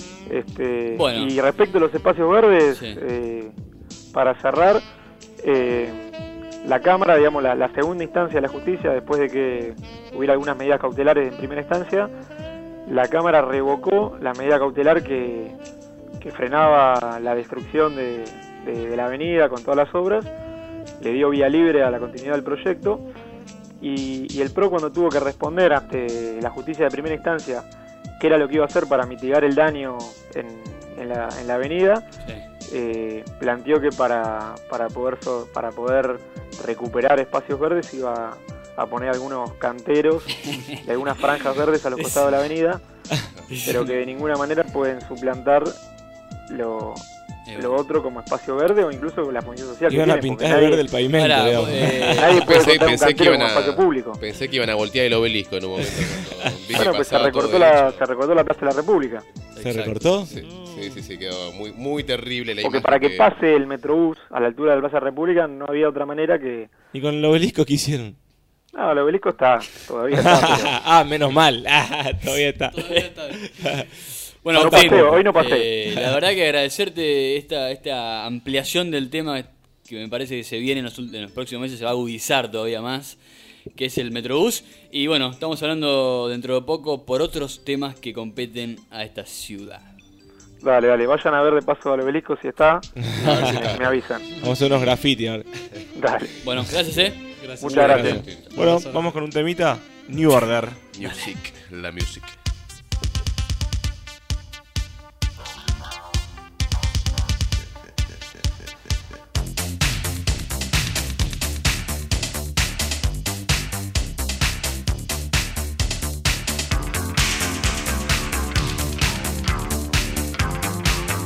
Este, Bueno. Y respecto a los espacios verdes, Sí. eh, para cerrar, eh, la Cámara, digamos, la, la segunda instancia de la justicia, después de que hubiera algunas medidas cautelares en primera instancia, la Cámara revocó la medida cautelar que, que frenaba la destrucción de, de- de la avenida con todas las obras, le dio vía libre a la continuidad del proyecto, y, y el P R O, cuando tuvo que responder ante la justicia de primera instancia qué era lo que iba a hacer para mitigar el daño en, en la, en la avenida, Sí. eh, planteó que para, para, poder so- para poder recuperar espacios verdes iba a poner algunos canteros y algunas franjas verdes a los costados de la avenida, pero que de ninguna manera pueden suplantar lo, Eh, lo otro como espacio verde o incluso la función social que Iban a tiene, porque pintar de nadie- verde el pavimento, Pará, digamos. eh, nadie puede Pensé, contar un pensé que cantero iban como espacio a, público. pensé que iban a voltear el obelisco en un momento. cuando vi que Bueno, pues se pasaba recortó, todo la, derecho. se recortó la Plaza de la República. ¿Se exacto. recortó? Sí, sí, sí, sí, quedó muy, muy terrible la Porque imagen. para que pase el Metrobús a la altura de la Plaza de la República no había otra manera que... ¿Y con el obelisco qué hicieron? No, el obelisco está, todavía está. pero- Ah, menos mal. Ah, todavía está. Todavía está bien. Bueno, No Agustín, paseo, hoy no pasé. eh, la verdad que agradecerte esta, esta ampliación del tema que me parece que se viene en los, ult- en los próximos meses, se va a agudizar todavía más, que es el Metrobús. Y bueno, estamos hablando dentro de poco por otros temas que competen a esta ciudad. Dale, dale, vayan a ver de paso al obelisco si está, me, me avisan. Vamos a hacer unos graffiti ahora. Dale, Bueno, gracias, eh. Gracias. muchas gracias. Bueno, vamos con un temita. New Order. Music, la music. Thank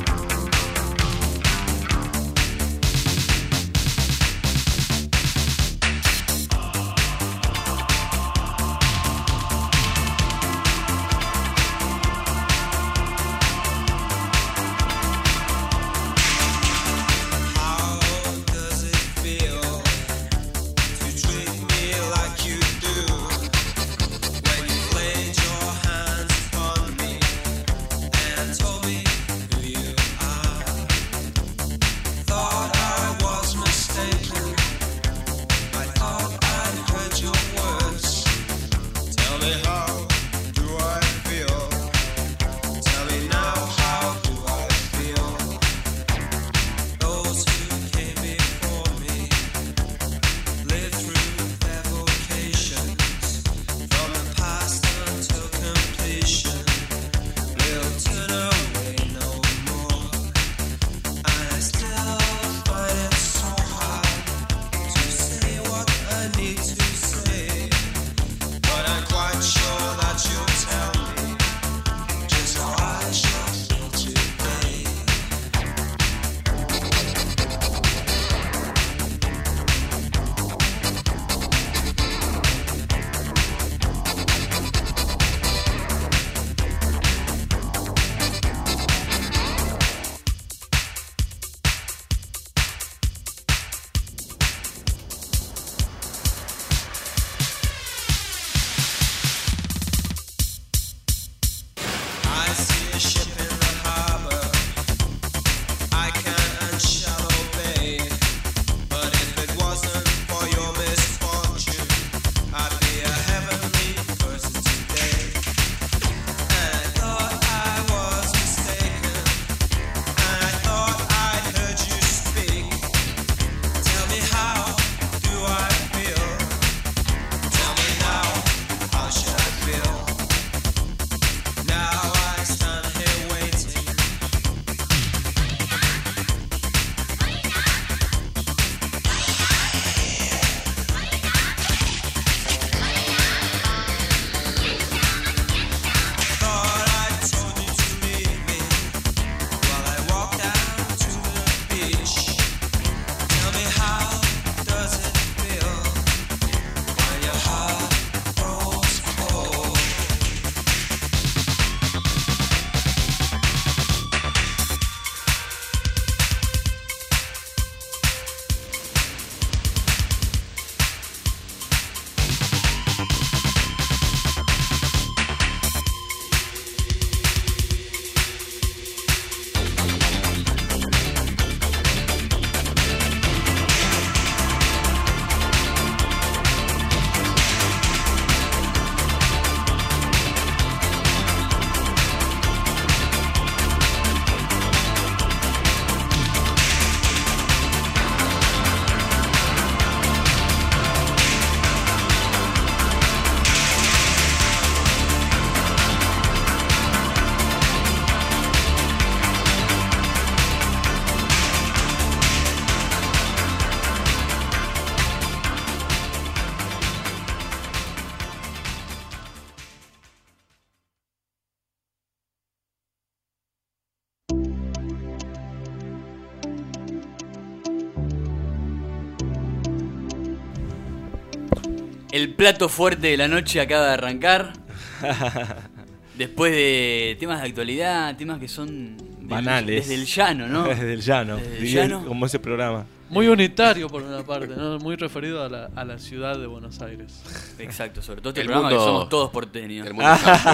el plato fuerte de la noche acaba de arrancar. Después de temas de actualidad, temas que son del, banales. Desde el llano, ¿no? Desde el llano. Desde el Diría llano. Como ese programa. Muy unitario por una parte, ¿no? Muy referido a la, a la ciudad de Buenos Aires. Exacto, sobre todo este El programa mundo- que somos todos porteños. El mundo campo.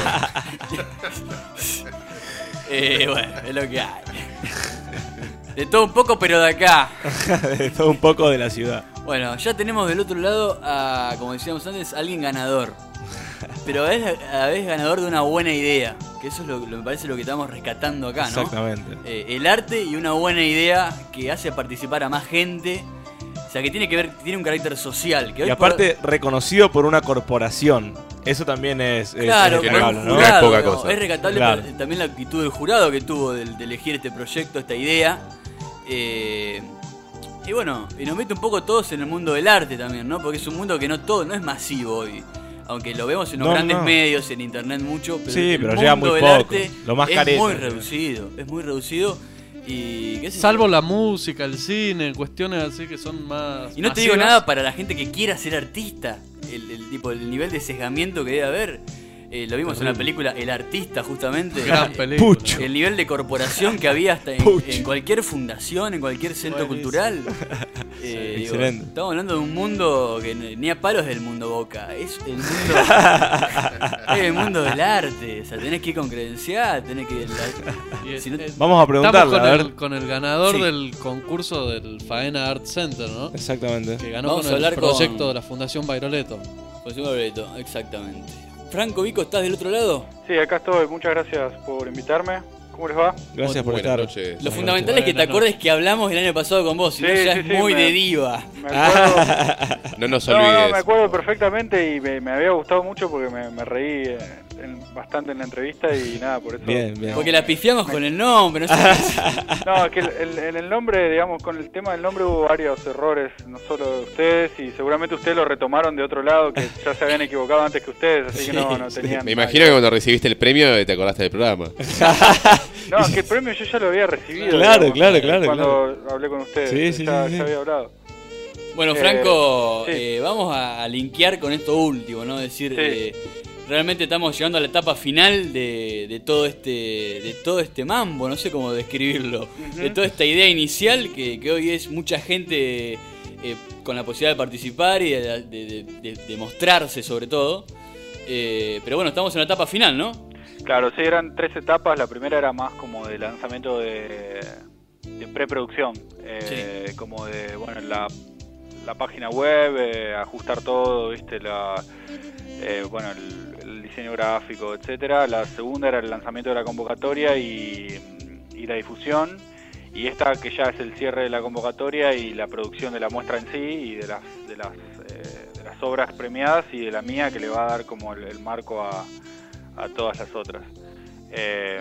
Eh, bueno, es lo que hay. De todo un poco, pero de acá. De todo un poco de la ciudad. Bueno, ya tenemos del otro lado a, como decíamos antes, alguien ganador. Pero es a la vez ganador de una buena idea. Que eso es lo que me parece lo que estamos rescatando acá, ¿no? Exactamente. Eh, el arte y una buena idea que hace participar a más gente. O sea, que tiene que ver, tiene un carácter social. Que hoy Y aparte, reconocido por una corporación. Eso también es, es- Claro, es que pero destacable, un no ¿no? es jurado, poca ¿no? cosa. Es rescatable Claro. por- también la actitud del jurado que tuvo de, de elegir este proyecto, esta idea. Eh, y bueno, y nos mete un poco todos en el mundo del arte también, ¿no? Porque es un mundo que no todo, no es masivo hoy. Aunque lo vemos en los No, grandes no. medios, en internet mucho, pero Sí, el pero mundo llega muy del poco. arte Lo más es careta. muy reducido, es muy reducido y qué sé yo. Salvo la música, el cine, cuestiones así que son más. Y no te digo masivas. nada para la gente que quiera ser artista, el, el tipo, el nivel de sesgamiento que debe haber. Eh, lo vimos en la película El Artista, justamente. Gran Eh, película. Pucho. El nivel de corporación que había hasta en, Pucho. en cualquier fundación, en cualquier centro Buenísimo. cultural. Eh, digo, excelente. estamos hablando de un mundo que n- ni a palos es del mundo Boca. Es el mundo, es el mundo del arte. O sea, tenés que ir con credencial, tenés que. la- Y, si no- eh, Vamos a preguntarle, Estamos con, a ver. el, con el ganador Sí. del concurso del Faena Art Center, ¿no? Exactamente. Que ganó Vamos con a el hablar proyecto con- de la Fundación Bairoleto. José Barreto, exactamente. Franco Vico, ¿estás del otro lado? Sí, acá estoy. Muchas gracias por invitarme. ¿Cómo les va? Gracias por Buenas estar. noches. Lo fundamental es que te Buenas acuerdes que hablamos el año pasado con vos, si no Sí, ya sí, es sí, muy me- de diva. Me acuerdo, No nos no, no, olvides. me acuerdo perfectamente y me, me había gustado mucho porque me, me reí eh, en- bastante en la entrevista y nada, por eso. Bien, bien. Porque la pifiamos con el nombre, no sé. No, es que el- el- en el nombre, digamos, con el tema del nombre hubo varios errores, no solo de ustedes, y seguramente ustedes lo retomaron de otro lado, que ya se habían equivocado antes que ustedes, así que no, no tenían... Me imagino que cuando recibiste el premio te acordaste del programa. No, es que el premio yo ya lo había recibido. Claro, digamos, claro, eh, claro, Cuando hablé con ustedes, Sí, sí, ya, sí, sí. ya había hablado. Bueno, Eh, Franco, sí. eh, vamos a, a linkear con esto último, ¿no? Es decir, Sí. eh, realmente estamos llegando a la etapa final de, de todo este de todo este mambo, no sé cómo describirlo, de toda esta idea inicial que, que hoy es mucha gente eh, con la posibilidad de participar y de, de- de- de- de mostrarse sobre todo. Eh, pero bueno, estamos en la etapa final, ¿no? Claro, sí, eran tres etapas. La primera era más como de lanzamiento de, de preproducción, eh, como de, bueno, la, la página web, eh, ajustar todo, viste, la, eh, bueno, el, el diseño gráfico, etcétera. La segunda era el lanzamiento de la convocatoria y, y la difusión. Y esta que ya es el cierre de la convocatoria y la producción de la muestra en sí y de las de las, eh, de las obras premiadas y de la mía que le va a dar como el, el marco a a todas las otras. Eh,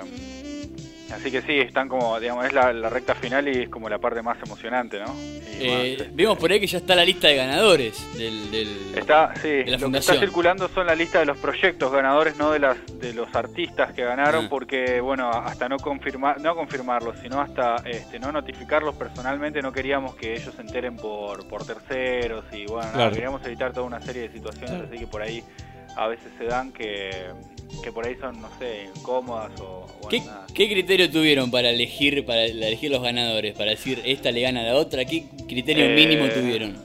así que sí, están como, digamos, es la, la recta final y es como la parte más emocionante, ¿no? Y Eh, más, este, vimos por ahí que ya está la lista de ganadores del... del está, sí, de la lo que fundación. está circulando son la lista de los proyectos ganadores, no de las de los artistas que ganaron, Ah. porque bueno, hasta no confirmar, no confirmarlos, sino hasta este no notificarlos personalmente, no queríamos que ellos se enteren por por terceros y bueno, nada, Claro. queríamos evitar toda una serie de situaciones, Claro. así que por ahí a veces se dan que que por ahí son, no sé, incómodas o bueno, ¿Qué, nada. qué criterio tuvieron para elegir para elegir los ganadores? Para decir, esta le gana a la otra. ¿Qué criterio Eh, mínimo tuvieron?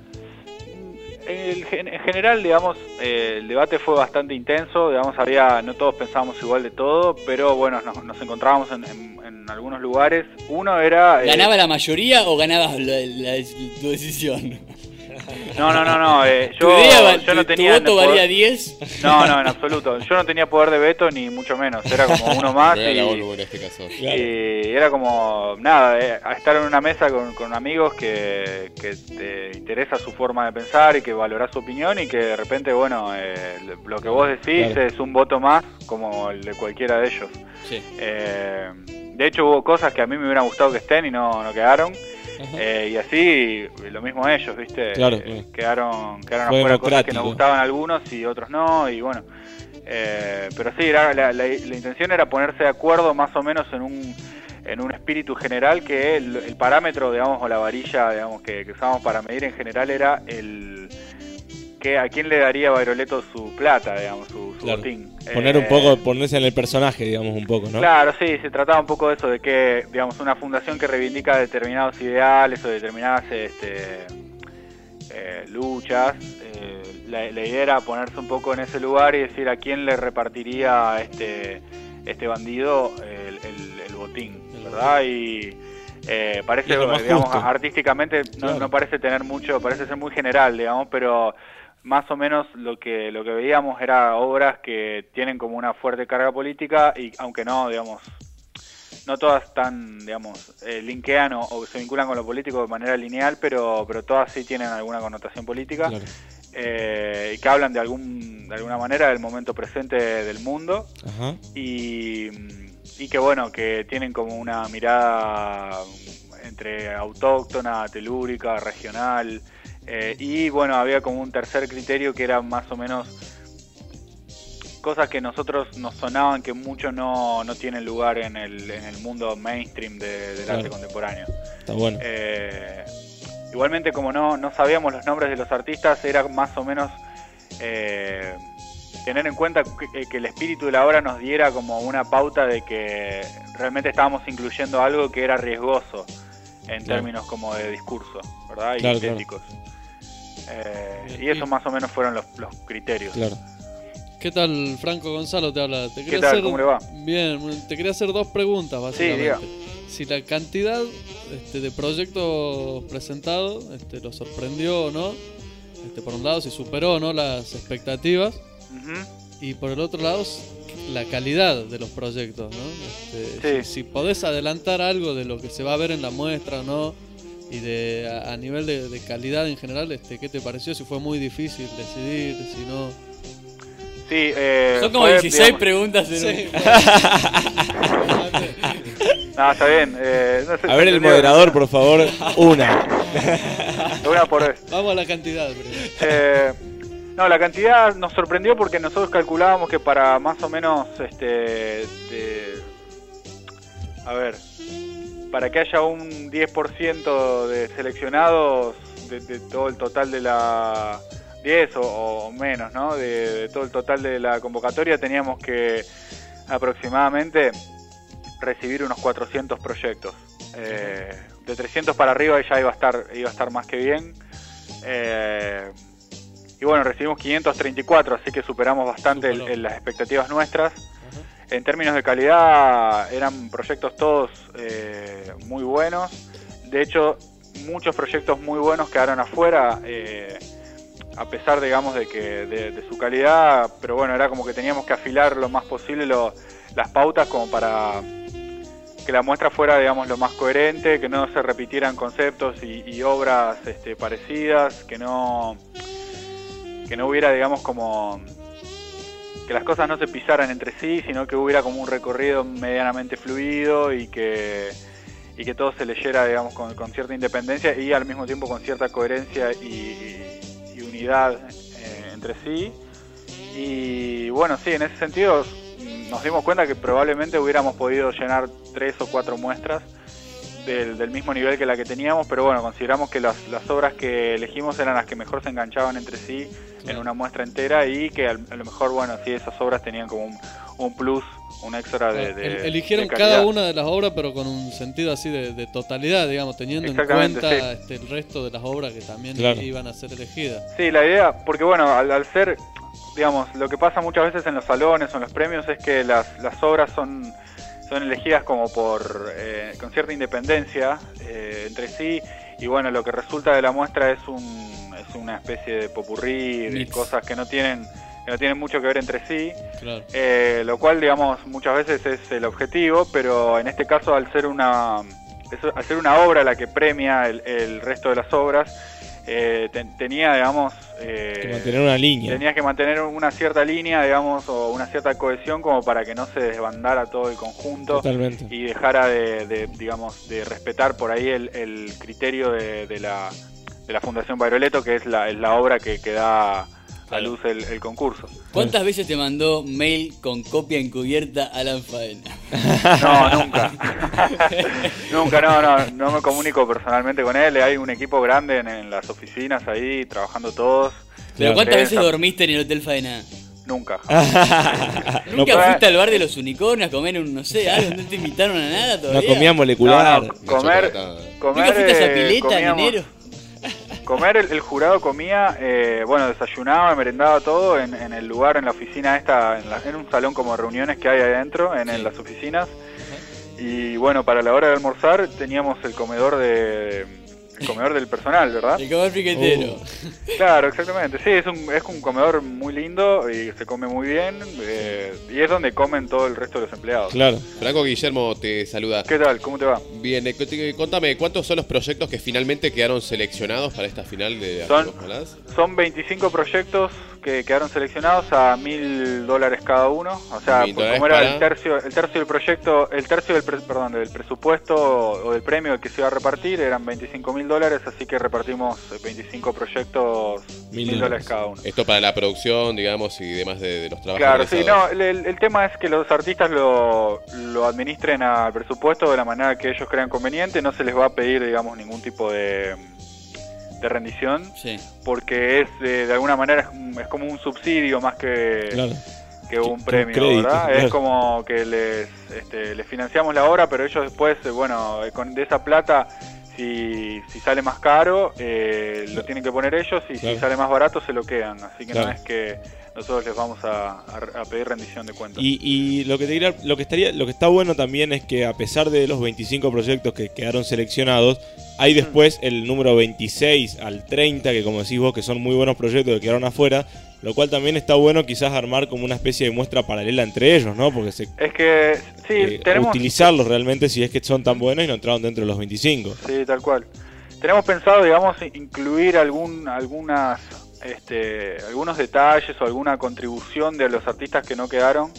En, el gen- en general, digamos, eh, el debate fue bastante intenso, digamos, había, no todos pensábamos igual de todo, pero bueno, nos, nos encontrábamos en, en- en algunos lugares. Uno era... eh, ¿Ganaba la mayoría o ganaba la, la- tu decisión? No, no, no, no, eh, ¿Tu, yo, idea, val- yo no tu- tenía... tu voto poder- valía diez? No, no, en absoluto. Yo no tenía poder de veto ni mucho menos, era como uno más No era la y... ONU en este caso. Y era como, nada, eh, a estar en una mesa con, con amigos que, que te interesa su forma de pensar y que valorás su opinión y que de repente, bueno, eh, lo que vos decís Claro. es un voto más como el de cualquiera de ellos. Sí. Eh, de hecho hubo cosas que a mí me hubieran gustado que estén y no, no quedaron. Eh, y así lo mismo ellos, ¿viste? Claro, Eh, claro. quedaron, quedaron Fue afuera cosas que democrático. nos gustaban a algunos y otros no, y bueno. Eh, pero sí, era, la, la, la intención era ponerse de acuerdo más o menos en un en un espíritu general, que el, el parámetro, digamos, o la varilla, digamos, que, que usábamos para medir en general era el que a quién le daría Bairoleto su plata, digamos, su, su Claro. botín. Poner Eh, un poco, ponerse en el personaje, digamos, un poco, ¿no? Claro, sí, se trataba un poco de eso, de que, digamos, una fundación que reivindica determinados ideales o determinadas este, eh, luchas, eh, la, la idea era ponerse un poco en ese lugar y decir a quién le repartiría este, este bandido el, el, el botín, ¿verdad? Y eh, parece, Y es lo más digamos, justo. artísticamente no, Claro. no parece tener mucho, parece ser muy general, digamos, pero más o menos lo que lo que veíamos era obras que tienen como una fuerte carga política y aunque no, digamos, no todas están, digamos, eh, linkean o, o se vinculan con lo político de manera lineal, pero pero todas sí tienen alguna connotación política. Claro. Eh, y que hablan de algún de alguna manera del momento presente del mundo Ajá. y, y que bueno, que tienen como una mirada entre autóctona, telúrica, regional, eh, y bueno, había como un tercer criterio que era más o menos cosas que nosotros nos sonaban que mucho no, no tienen lugar en el, en el mundo mainstream de, del Claro. arte contemporáneo. Está bueno. Eh, igualmente, como no, no sabíamos los nombres de los artistas, era más o menos eh, tener en cuenta que, que el espíritu de la obra nos diera como una pauta de que realmente estábamos incluyendo algo que era riesgoso en Claro. términos como de discurso, ¿verdad? Y Claro, estéticos. Eh, Bien, y eso y- más o menos fueron los, los criterios. Claro. ¿Qué tal, Franco Gonzalo? Te habla. Te ¿Qué quería tal? hacer- ¿Cómo le va? Bien, te quería hacer dos preguntas, básicamente. diga. Si la cantidad este, de proyectos presentados este, lo sorprendió o no, este, por un lado, si superó o no las expectativas, Ujú. y por el otro lado, la calidad de los proyectos, ¿no? Este, Sí. si, si podés adelantar algo de lo que se va a ver en la muestra o no, y de a, a nivel de, de calidad en general, este, ¿qué te pareció? Si fue muy difícil decidir, si no... Sí, eh, Son como fue, dieciséis digamos- preguntas en Sí. un... No, está bien. Eh, no sé, A ver el entendió. moderador, por favor. Una. Una por vez. Vamos a la cantidad primero. Eh, no, la cantidad nos sorprendió porque nosotros calculábamos que para más o menos, este, de- a ver, para que haya un diez por ciento de seleccionados de, de todo el total de la diez o, o menos, ¿no? De, de todo el total de la convocatoria teníamos que aproximadamente recibir unos cuatrocientos proyectos. Eh, de trescientos para arriba ya iba a estar iba a estar más que bien. Eh, y bueno, recibimos quinientos treinta y cuatro, así que superamos bastante el- el- las expectativas nuestras. En términos de calidad, eran proyectos todos eh, muy buenos. De hecho, muchos proyectos muy buenos quedaron afuera, eh, a pesar, digamos, de que de, de su calidad. Pero bueno, era como que teníamos que afilar lo más posible lo- las pautas como para que la muestra fuera, digamos, lo más coherente, que no se repitieran conceptos y, y obras este, parecidas, que no que no hubiera, digamos, como que las cosas no se pisaran entre sí, sino que hubiera como un recorrido medianamente fluido y que y que todo se leyera, digamos, con, con cierta independencia y al mismo tiempo con cierta coherencia y, y- y unidad eh, entre sí. Y bueno, sí, en ese sentido nos dimos cuenta que probablemente hubiéramos podido llenar tres o cuatro muestras del, del mismo nivel que la que teníamos, pero bueno, consideramos que las, las obras que elegimos eran las que mejor se enganchaban entre sí en una muestra entera y que al- a lo mejor, bueno, sí, esas obras tenían como un, un plus, un extra de, de- El- Eligieron de calidad. cada una de las obras, pero con un sentido así de, de totalidad, digamos, teniendo en Exactamente, cuenta sí. este, el resto de las obras que también Claro. iban a ser elegidas. Sí, la idea, porque bueno, al, al ser, digamos, lo que pasa muchas veces en los salones o en los premios es que las, las obras son, son elegidas como por, eh, con cierta independencia eh, entre sí, y bueno, lo que resulta de la muestra es un es una especie de popurrí, de Mix. cosas que no tienen que no tienen mucho que ver entre sí, Claro. eh, lo cual, digamos, muchas veces es el objetivo, pero en este caso, al ser una es- al ser una obra la que premia el, el resto de las obras, eh, ten- tenía, digamos, eh, Que mantener una línea. tenías que mantener una cierta línea, digamos, o una cierta cohesión como para que no se desbandara todo el conjunto Totalmente. y dejara de, de, digamos, de respetar por ahí el, el criterio de, de la de la Fundación Bairoleto, que es la, es la obra que, que da a Claro. luz el, el concurso. ¿Cuántas veces te mandó mail con copia encubierta Alan Faena? No, nunca. Nunca, no, no, no me comunico personalmente con él. Hay un equipo grande en, en las oficinas ahí, trabajando todos. Pero ¿cuántas De veces esa- dormiste en el Hotel Faena? Nunca. ¿Nunca No, fuiste al bar de los unicornios a comer un, no sé, algo? ¿No te invitaron a nada No todavía? comía molecular. No, no, comer, chocolatada. comer, ¿Nunca fuiste a esa eh, pileta en comíamos- enero? Comer, el, el jurado comía, eh, bueno, desayunaba, merendaba todo en, en el lugar, en la oficina esta, en, la- en un salón como de reuniones que hay adentro, en, en las oficinas. Y bueno, para la hora de almorzar teníamos el comedor de el comedor del personal, ¿verdad? El comer piquetero. Claro, exactamente. Sí, es un, es un comedor muy lindo y se come muy bien. eh, y es donde comen todo el resto de los empleados. Claro. Franco Guillermo te saluda. ¿Qué tal? ¿Cómo te va? Bien, eh, cont- contame, ¿cuántos son los proyectos que finalmente quedaron seleccionados para esta final de Son- Archivos Malás? Son veinticinco proyectos que quedaron seleccionados a mil dólares cada uno. O sea, Mil por dólares como era para- el tercio, el tercio del proyecto, el tercio del, pre- perdón, del presupuesto o del premio que se iba a repartir eran veinticinco mil dólares, así que repartimos veinticinco proyectos, Mil mil dólares dólares. cada uno. Esto para la producción, digamos, y demás de, de los trabajos Claro, sí, no, realizados. el, el- el tema es que los artistas lo, lo administren al presupuesto de la manera que ellos crean conveniente, no se les va a pedir, digamos, ningún tipo de, de rendición, Sí. porque es eh, de alguna manera es, un- es como un subsidio más que, Claro. que un Que- premio, que un crédito, ¿verdad? claro. Es como que les, este, les financiamos la obra, pero ellos después, eh, bueno, eh, con de esa plata, si, si sale más caro, eh, lo tienen que poner ellos, y Claro. si sale más barato, se lo quedan. Así que Claro. no es que nosotros les vamos a, a- a pedir rendición de cuentas. Y, y lo que te diría, lo que estaría, lo que está bueno también es que a pesar de los veinticinco proyectos que quedaron seleccionados, hay después el número veintiséis al treinta, que como decís vos, que son muy buenos proyectos que quedaron afuera, lo cual también está bueno quizás armar como una especie de muestra paralela entre ellos, ¿no? Porque se, Es que, sí, eh, tenemos... utilizarlos realmente si es que son tan buenos y no entraron dentro de los veinticinco. Sí, tal cual. Tenemos pensado, digamos, incluir algún, algunas, este, algunos detalles o alguna contribución de los artistas que no quedaron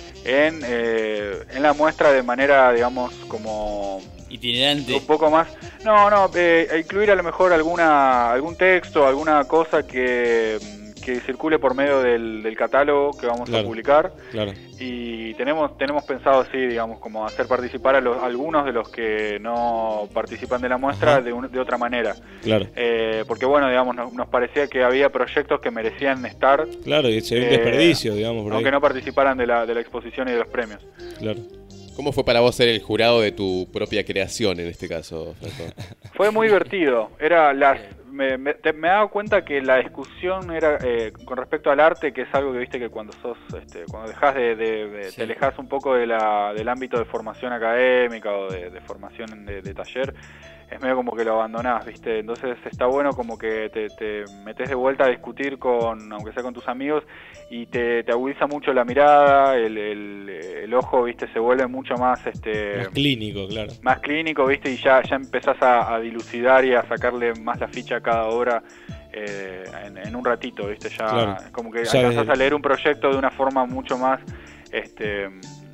en, eh, en la muestra de manera, digamos, como Itinerante. un poco más. No, no, eh, incluir a lo mejor alguna, algún texto, alguna cosa que, que circule por medio del, del catálogo que vamos Claro. a publicar. Claro. Y tenemos tenemos pensado, sí, digamos, como hacer participar a los, algunos de los que no participan de la muestra Ajá. de, un- de otra manera. Claro. Eh, porque, bueno, digamos, nos, nos parecía que había proyectos que merecían estar, Claro, y se ve un Eh, desperdicio, digamos, por ahí. aunque no participaran de la, de la exposición y de los premios. Claro. ¿Cómo fue para vos ser el jurado de tu propia creación en este caso, Franco? Fue muy divertido. Era las me, me, te- me he dado cuenta que la discusión era eh, con respecto al arte, que es algo que viste que cuando sos este, cuando dejas de, de- de- Sí. te alejas un poco de la, del ámbito de formación académica o de, de formación de, de taller, es medio como que lo abandonás, viste. Entonces está bueno como que te, te metes de vuelta a discutir con, aunque sea con tus amigos, y te, te agudiza mucho la mirada, el, el, el ojo, viste, se vuelve mucho más este Más clínico, claro. más clínico, viste, y ya, ya empezás a, a dilucidar y a sacarle más la ficha a cada obra eh, en, en un ratito, viste, ya Claro. es como que Ya alcanzás desde- a leer un proyecto de una forma mucho más este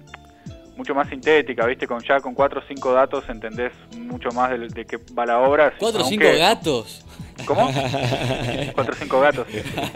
mucho más sintética, viste, con ya con cuatro o cinco datos entendés mucho más de, de qué va la obra. ¿Cuatro o aunque- cinco gatos? ¿Cómo? Cuatro o cinco gatos.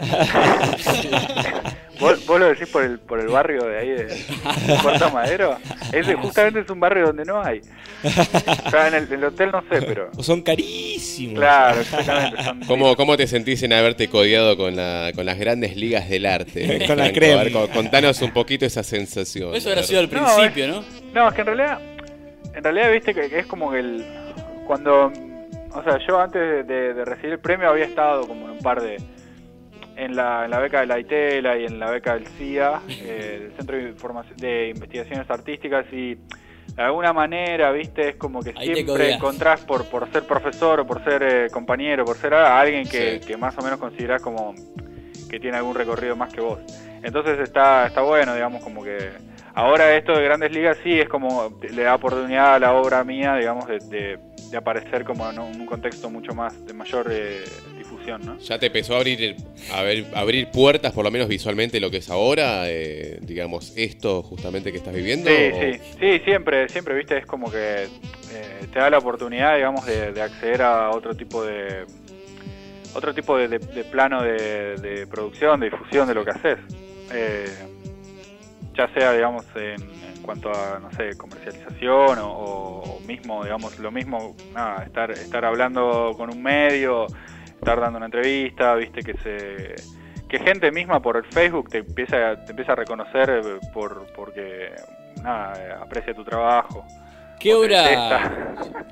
¿Vos, vos lo decís por el por el barrio de ahí de Puerto Madero? Ese justamente es un barrio donde no hay. O sea, en el, en el hotel no sé, pero... Son carísimos. Claro, exactamente. Son ¿Cómo, ¿Cómo te sentís en haberte codeado con, la, con las grandes ligas del arte? Con la Franco? crema. A ver, co- contanos un poquito esa sensación. Eso a habrá ver. sido al No, principio, ¿no? No, es que en realidad, en realidad viste que que es como que el, cuando, o sea, yo antes de, de- de recibir el premio había estado como en un par de, en la, en la beca de la ITELA y en la beca del C I A, eh, del Centro de, Información, de Investigaciones Artísticas, y de alguna manera, viste, es como que Ahí te siempre codeás. encontrás por, por ser profesor o por ser eh, compañero, por ser a alguien que, Sí. que más o menos considerás como que tiene algún recorrido más que vos. Entonces está, está bueno, digamos, como que ahora esto de Grandes Ligas sí es como le da oportunidad a la obra mía, digamos, de, de, de aparecer como en un contexto mucho más, de mayor eh, difusión, ¿no? ¿Ya te empezó a abrir, a ver, abrir puertas, por lo menos visualmente, lo que es ahora, eh, digamos, esto justamente que estás viviendo? Sí, o- sí, sí, siempre, siempre, viste, es como que eh, te da la oportunidad, digamos, de, de acceder a otro tipo de otro tipo de, de- de plano de, de producción, de difusión de lo que haces. Eh, ya sea, digamos, en, en cuanto a, no sé, comercialización o, o mismo, digamos, lo mismo, nada, estar, estar hablando con un medio, estar dando una entrevista, viste, que se que gente misma por el Facebook te empieza, te empieza a reconocer por porque nada, aprecia tu trabajo. ¿Qué o obra?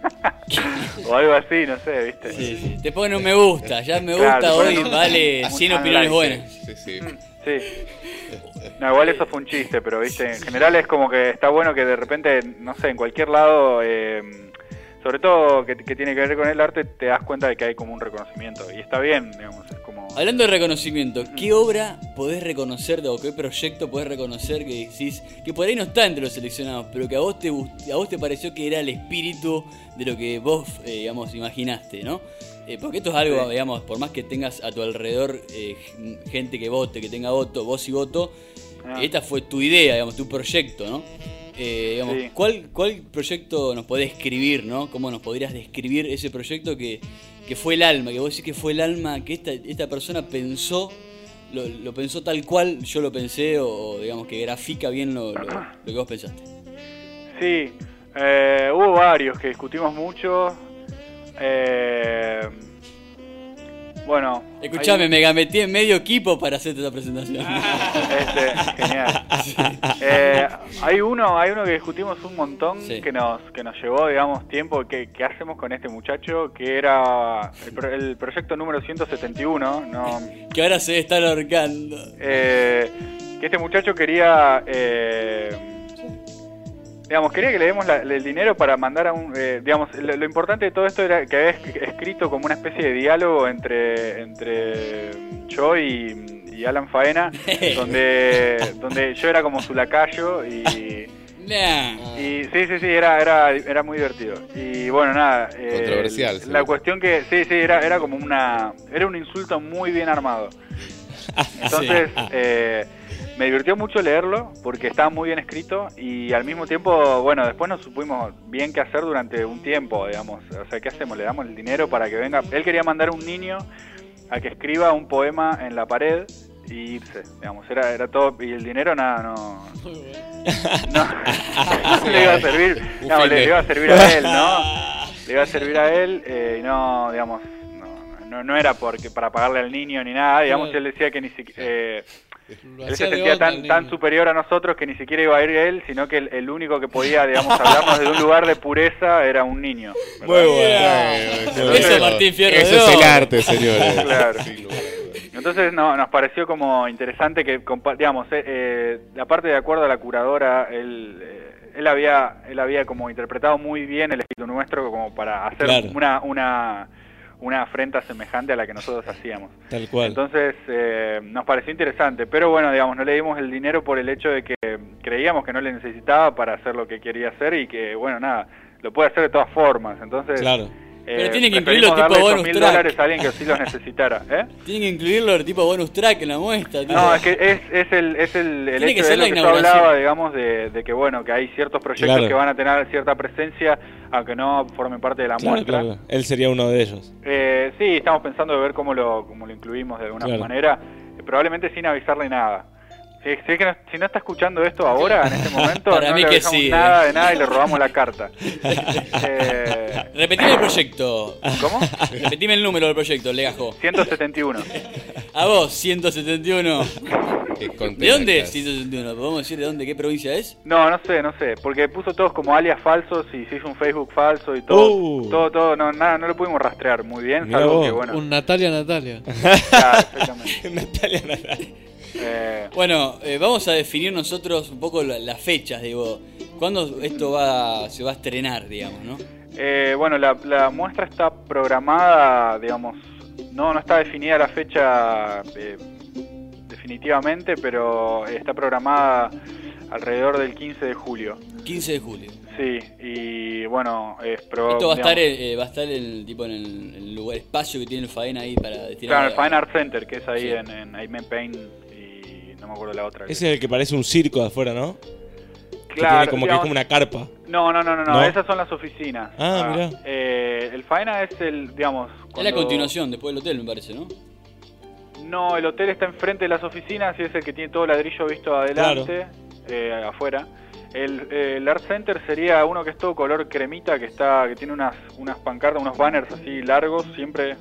O algo así, no sé, ¿viste? Sí, sí. Te pone un me gusta, ya me gusta Claro, hoy, bueno, vale un- cien un opiniones like. buenas. Sí, sí. Sí. No, igual eso fue un chiste, pero viste, en general es como que está bueno que de repente, no sé, en cualquier lado, eh, sobre todo que, que tiene que ver con el arte, te das cuenta de que hay como un reconocimiento. Y está bien, digamos, es como... Hablando de reconocimiento, ¿qué obra podés reconocer o qué proyecto podés reconocer que decís que por ahí no está entre los seleccionados, pero que a vos te gust- a vos te pareció que era el espíritu de lo que vos, eh, digamos, imaginaste, ¿no? Eh, porque esto es algo, Sí. digamos, por más que tengas a tu alrededor eh, gente que vote, que tenga voto, voz y voto, Ah. esta fue tu idea, digamos, tu proyecto, ¿no? Eh, digamos, Sí. ¿cuál, ¿Cuál proyecto nos podés escribir, ¿no? ¿Cómo nos podrías describir ese proyecto que, que fue el alma, que vos decís que fue el alma, que esta, esta persona pensó, lo, lo pensó tal cual yo lo pensé, o, o digamos que grafica bien lo, lo, lo que vos pensaste? Sí, eh, hubo varios que discutimos mucho. Eh, bueno, Escuchame, hay- me gameté en medio equipo para hacerte esta presentación. Este, genial. Eh, hay uno, hay uno que discutimos un montón Sí. que nos que nos llevó, digamos, tiempo. ¿Qué, qué hacemos con este muchacho? Que era el, pro- el proyecto número ciento setenta y uno, ¿no? Que ahora se están ahorcando. Eh, que este muchacho quería, eh, digamos, quería que le demos la- el dinero para mandar a un, eh, digamos, lo, lo importante de todo esto era que había es- escrito como una especie de diálogo entre entre yo y, y Alan Faena, donde donde yo era como su lacayo y Nah. y sí, sí, sí, era, era, era muy divertido. Y bueno, nada. eh, Controversial, La sí. cuestión que, sí, sí, era, era como una. Era un insulto muy bien armado. Entonces, eh, me divirtió mucho leerlo porque estaba muy bien escrito y al mismo tiempo, bueno, después nos supimos bien qué hacer durante un tiempo, digamos. O sea, ¿qué hacemos? Le damos el dinero para que venga. Él quería mandar a un niño a que escriba un poema en la pared y irse, digamos. Era, era todo. Y el dinero, nada, no. No, no le iba a servir, Un no, fin le, de- le iba a servir a él, ¿no? Le iba a servir a él eh, y no, digamos, no, no, no era porque para pagarle al niño ni nada, digamos, Claro. él decía que ni siquiera, eh, Lo él hacía se de sentía onda el tan, tan niño. superior a nosotros que ni siquiera iba a ir él, sino que el, el único que podía, digamos, hablarnos de un lugar de pureza era un niño. ¿verdad? Muy bueno. Bueno, Eso, eso- Martín Fierro Eso de es el oro. arte, señores. Claro. Sin lugar a dudas. Entonces no, nos pareció como interesante que, compa- digamos, eh, eh, aparte de acuerdo a la curadora, él, eh, él había él había como interpretado muy bien el espíritu nuestro como para hacer Claro. una una una afrenta semejante a la que nosotros hacíamos. Tal cual. Entonces eh, nos pareció interesante, pero bueno, digamos, no le dimos el dinero por el hecho de que creíamos que no le necesitaba para hacer lo que quería hacer y que, bueno, nada, lo puede hacer de todas formas. Entonces, Claro. Pero eh, tiene que preferimos incluirlo tipo darle esos bonus mil track. dólares a alguien que sí los necesitara, ¿eh? Tienen que incluirlo tipo bonus track en la muestra. tipo. No, es que es, es el, es el, el Tiene que hecho de ser lo la que yo inauguración. hablaba, digamos, de, de que, bueno, que hay ciertos proyectos Claro. que van a tener cierta presencia, aunque no formen parte de la Claro, muestra. claro. Él sería uno de ellos. Eh, sí, estamos pensando de ver cómo lo, cómo lo incluimos de alguna Claro. manera, eh, probablemente sin avisarle nada. Si, si es que no, si no está escuchando esto ahora, en este momento, Para no mí le que avisamos sí, nada eh. de nada y le robamos la carta. eh, Repetime el proyecto. ¿Cómo? Repetime el número del proyecto, Legajo. ciento setenta y uno. A vos, ciento setenta y uno. Qué contenta ¿De dónde es estás. ciento setenta y uno? ¿Podemos decir de dónde, qué provincia es? No, no sé, no sé, porque puso todos como alias falsos y se hizo un Facebook falso y todo, Uh. todo, todo, no, nada, no lo pudimos rastrear muy bien, Mirá salvo vos. que, bueno, Un Natalia Natalia. claro, exactamente. Natalia, Natalia. Eh, Bueno, eh, vamos a definir nosotros un poco la- las fechas, digo. ¿Cuándo esto va se va a estrenar, digamos, no? eh, bueno, la, la muestra está programada, digamos, no, no está definida la fecha eh, definitivamente, pero está programada alrededor del quince de julio. quince de julio. Sí, y bueno, es pro, Esto va a digamos, estar, eh, va a estar el tipo en el, en el lugar espacio que tiene el Faena ahí para destinar. claro, el Fine Art Center, que es ahí Sí. en, en Amen Pain y no me acuerdo la otra. Ese es el que parece un circo de afuera, ¿no? Que Claro, tiene como que es digamos- como una carpa. No, no, no, no, no, ¿No? esas son las oficinas. Ah, mirá. eh, el Faena es el, digamos... Es la cuando- continuación, después del hotel, me parece, ¿no? No, el hotel está enfrente de las oficinas y es el que tiene todo ladrillo visto adelante, eh, afuera. El, eh, el Art Center sería uno que es todo color cremita, que está que tiene unas unas pancartas, unos banners así largos, siempre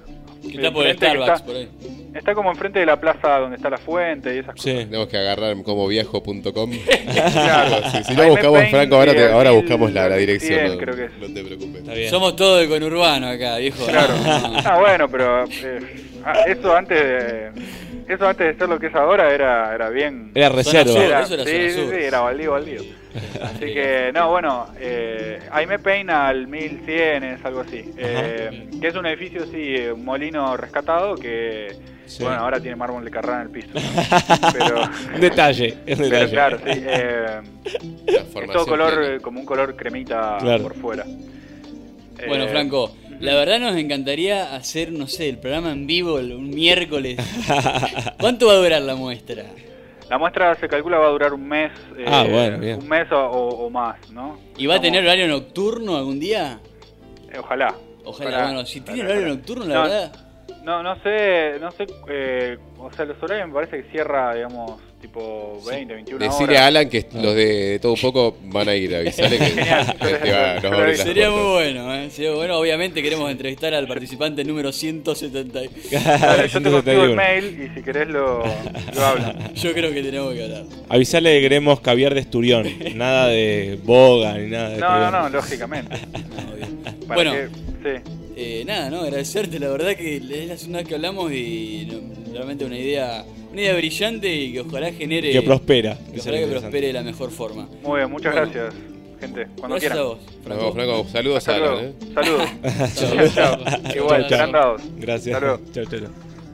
Que está por el Enfrente, que Starbucks, está- por ahí. Está como enfrente de la plaza donde está la fuente y esas Sí. Tenemos que agarrar como viajo punto com. Claro. Sí, si no Jaime buscamos, Payne Franco, ahora, y te- ahora Bill buscamos la, la dirección. cien, no, creo que es. no te preocupes. Está bien. Somos todos de conurbano acá, viejo. Claro. No, no. Ah, bueno, pero eh, ah, eso antes de eso antes de ser lo que es ahora era era bien. Era Zona reserva. sur, Era- eso era sí, zona sí, sur. sí, era baldío, baldío. Así que, no, bueno, eh, Jaime Payne al mil cien es algo así. Eh, que es un edificio, sí, un molino rescatado que, Sí. bueno, ahora tiene mármol de Carrara en el piso. Pero, Un detalle, es un pero detalle. claro, sí. Eh, La es formación todo color, plena. eh, como un color cremita Claro. por fuera. Bueno, Eh, Franco, la verdad nos encantaría hacer, no sé, el programa en vivo el- un miércoles. ¿Cuánto va a durar la muestra? La muestra se calcula va a durar un mes, eh, Ah, bueno, bien. un mes o, o- o más, ¿no? ¿Y va a Estamos- tener horario nocturno algún día? eh, ojalá. Ojalá, bueno, si tiene ojalá, horario ojalá. nocturno, la No, verdad. No, no sé, no sé, eh, o sea, los horarios me parece que cierra, digamos, tipo veinte, veintiuna Decirle horas. a Alan que los de, de todo un poco van a ir, avisarle que Genial. que te va- nos va a abrir las Sería muy puertas. bueno, ¿eh? Sería bueno. Obviamente queremos entrevistar al participante número ciento setenta. y- Dale, yo te consigo el ciento setenta y uno. mail y si querés lo, lo hablan. Yo creo que tenemos que hablar. Avisale que queremos caviar de esturión. Nada de boga ni nada de No, no, esturión. no, lógicamente. No, bien. Para Bueno, que, sí. eh, nada, no, agradecerte, la verdad que es la segunda vez que hablamos y no, realmente una idea, una idea brillante y que ojalá genere. Que prospera. Que Eso es ojalá que interesante. prospere de la mejor forma. Muy bien, muchas Bueno. gracias, gente. Cuando Gracias quieran. a vos, Nos Franco. vemos, Franco. Saludos a Hasta luego. Alan, ¿eh? Saludos. Chao. Chao. Chao, Igual, chao. encantados. Gracias. Hasta luego. Chau, chau, chau.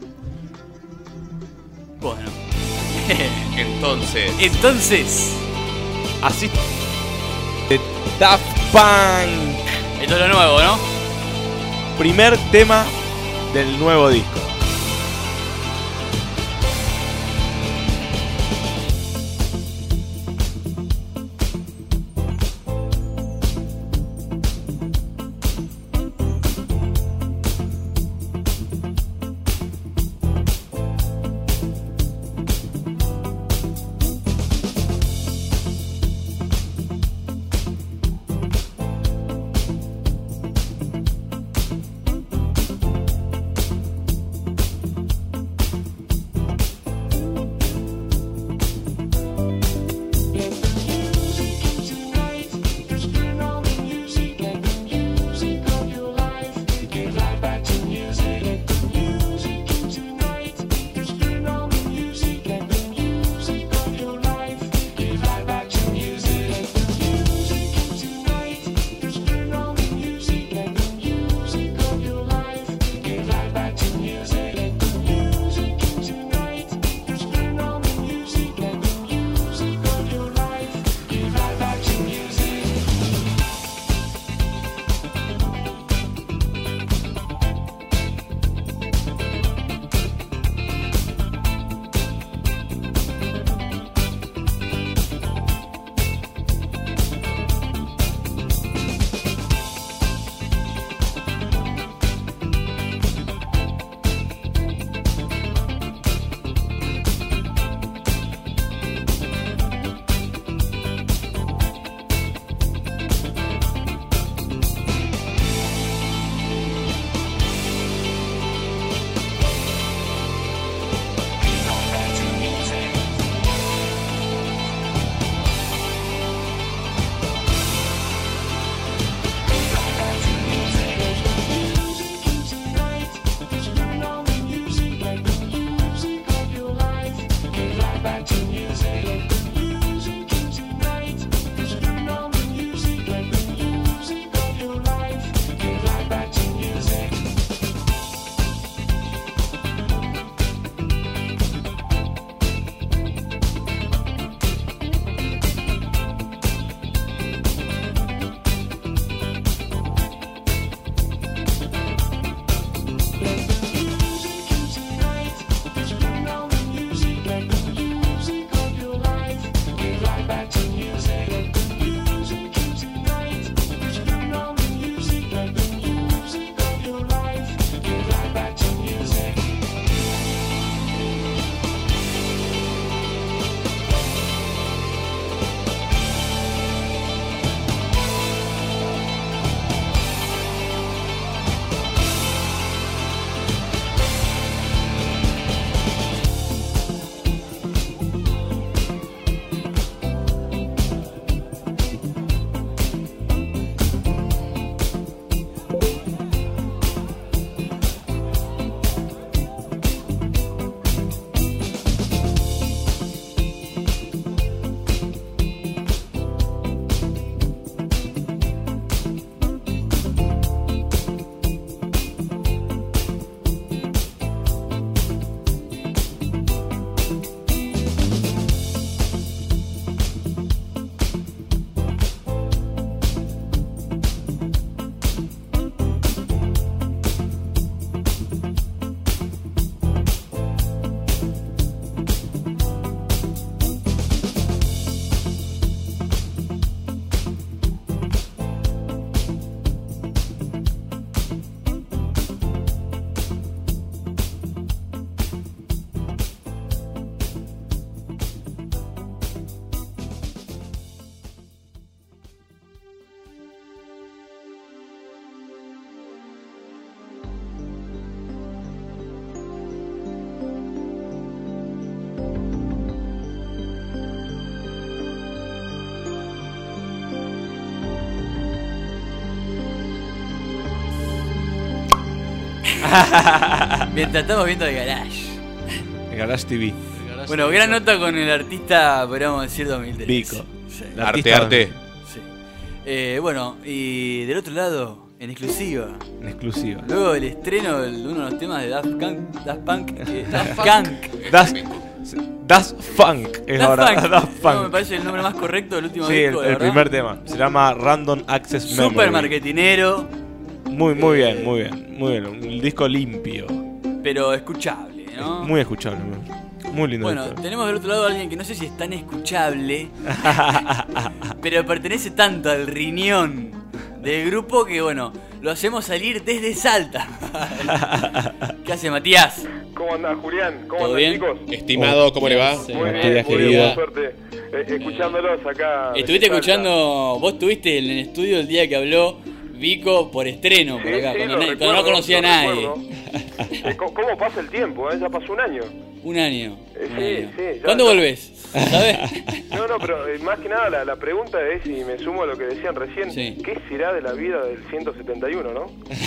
Bueno. Entonces, Entonces, Así. De Daft Punk. esto es lo nuevo, ¿no? Primer tema del nuevo disco. Mientras estamos viendo el Garage. El Garage T V. Bueno, gran nota con el artista, podríamos decir, dos mil tres. Vico. Sí. El Arte, artista- arte. Sí. Eh, bueno, y del otro lado, en exclusiva, En exclusiva. luego del estreno de uno de los temas de Daft Punk, Daft Punk, eh, Daft Punk, Das, Das Funk es Daft ahora. Punk. Daft No, me Punk. parece el nombre más correcto del último Sí, el, disco, de el verdad. primer tema. Se llama Random Access Memory. Super marketinero, Muy, muy bien, muy bien. Muy bien. Un disco limpio. pero escuchable, ¿no? Muy escuchable. Muy, muy lindo Bueno, disco. tenemos del otro lado a alguien que no sé si es tan escuchable, pero pertenece tanto al riñón del grupo que, bueno, lo hacemos salir desde Salta. ¿Qué hace, Matías? ¿Cómo andás, Julián? ¿Cómo ¿Todo andan, bien? chicos? Estimado, ¿cómo le va? Sí. Muy Matías, bien, muy bien, querido. por suerte. Eh, escuchándolos acá. Estuviste desde Salta. escuchando, vos estuviste en el estudio el día que habló Vico por estreno, por Sí, acá, sí, cuando, lo na- cuando no recuerdo, conocía a lo nadie. recuerdo. Eh, ¿Cómo cómo pasa el tiempo? eh? Ya pasó un año. Un año. Eh, un sí, año. sí, ya- ¿Cuándo ya. volvés? ¿Sabes? No, no, pero eh, más que nada la, la pregunta es, y me sumo a lo que decían recién, Sí. ¿qué será de la vida del ciento setenta y uno, no?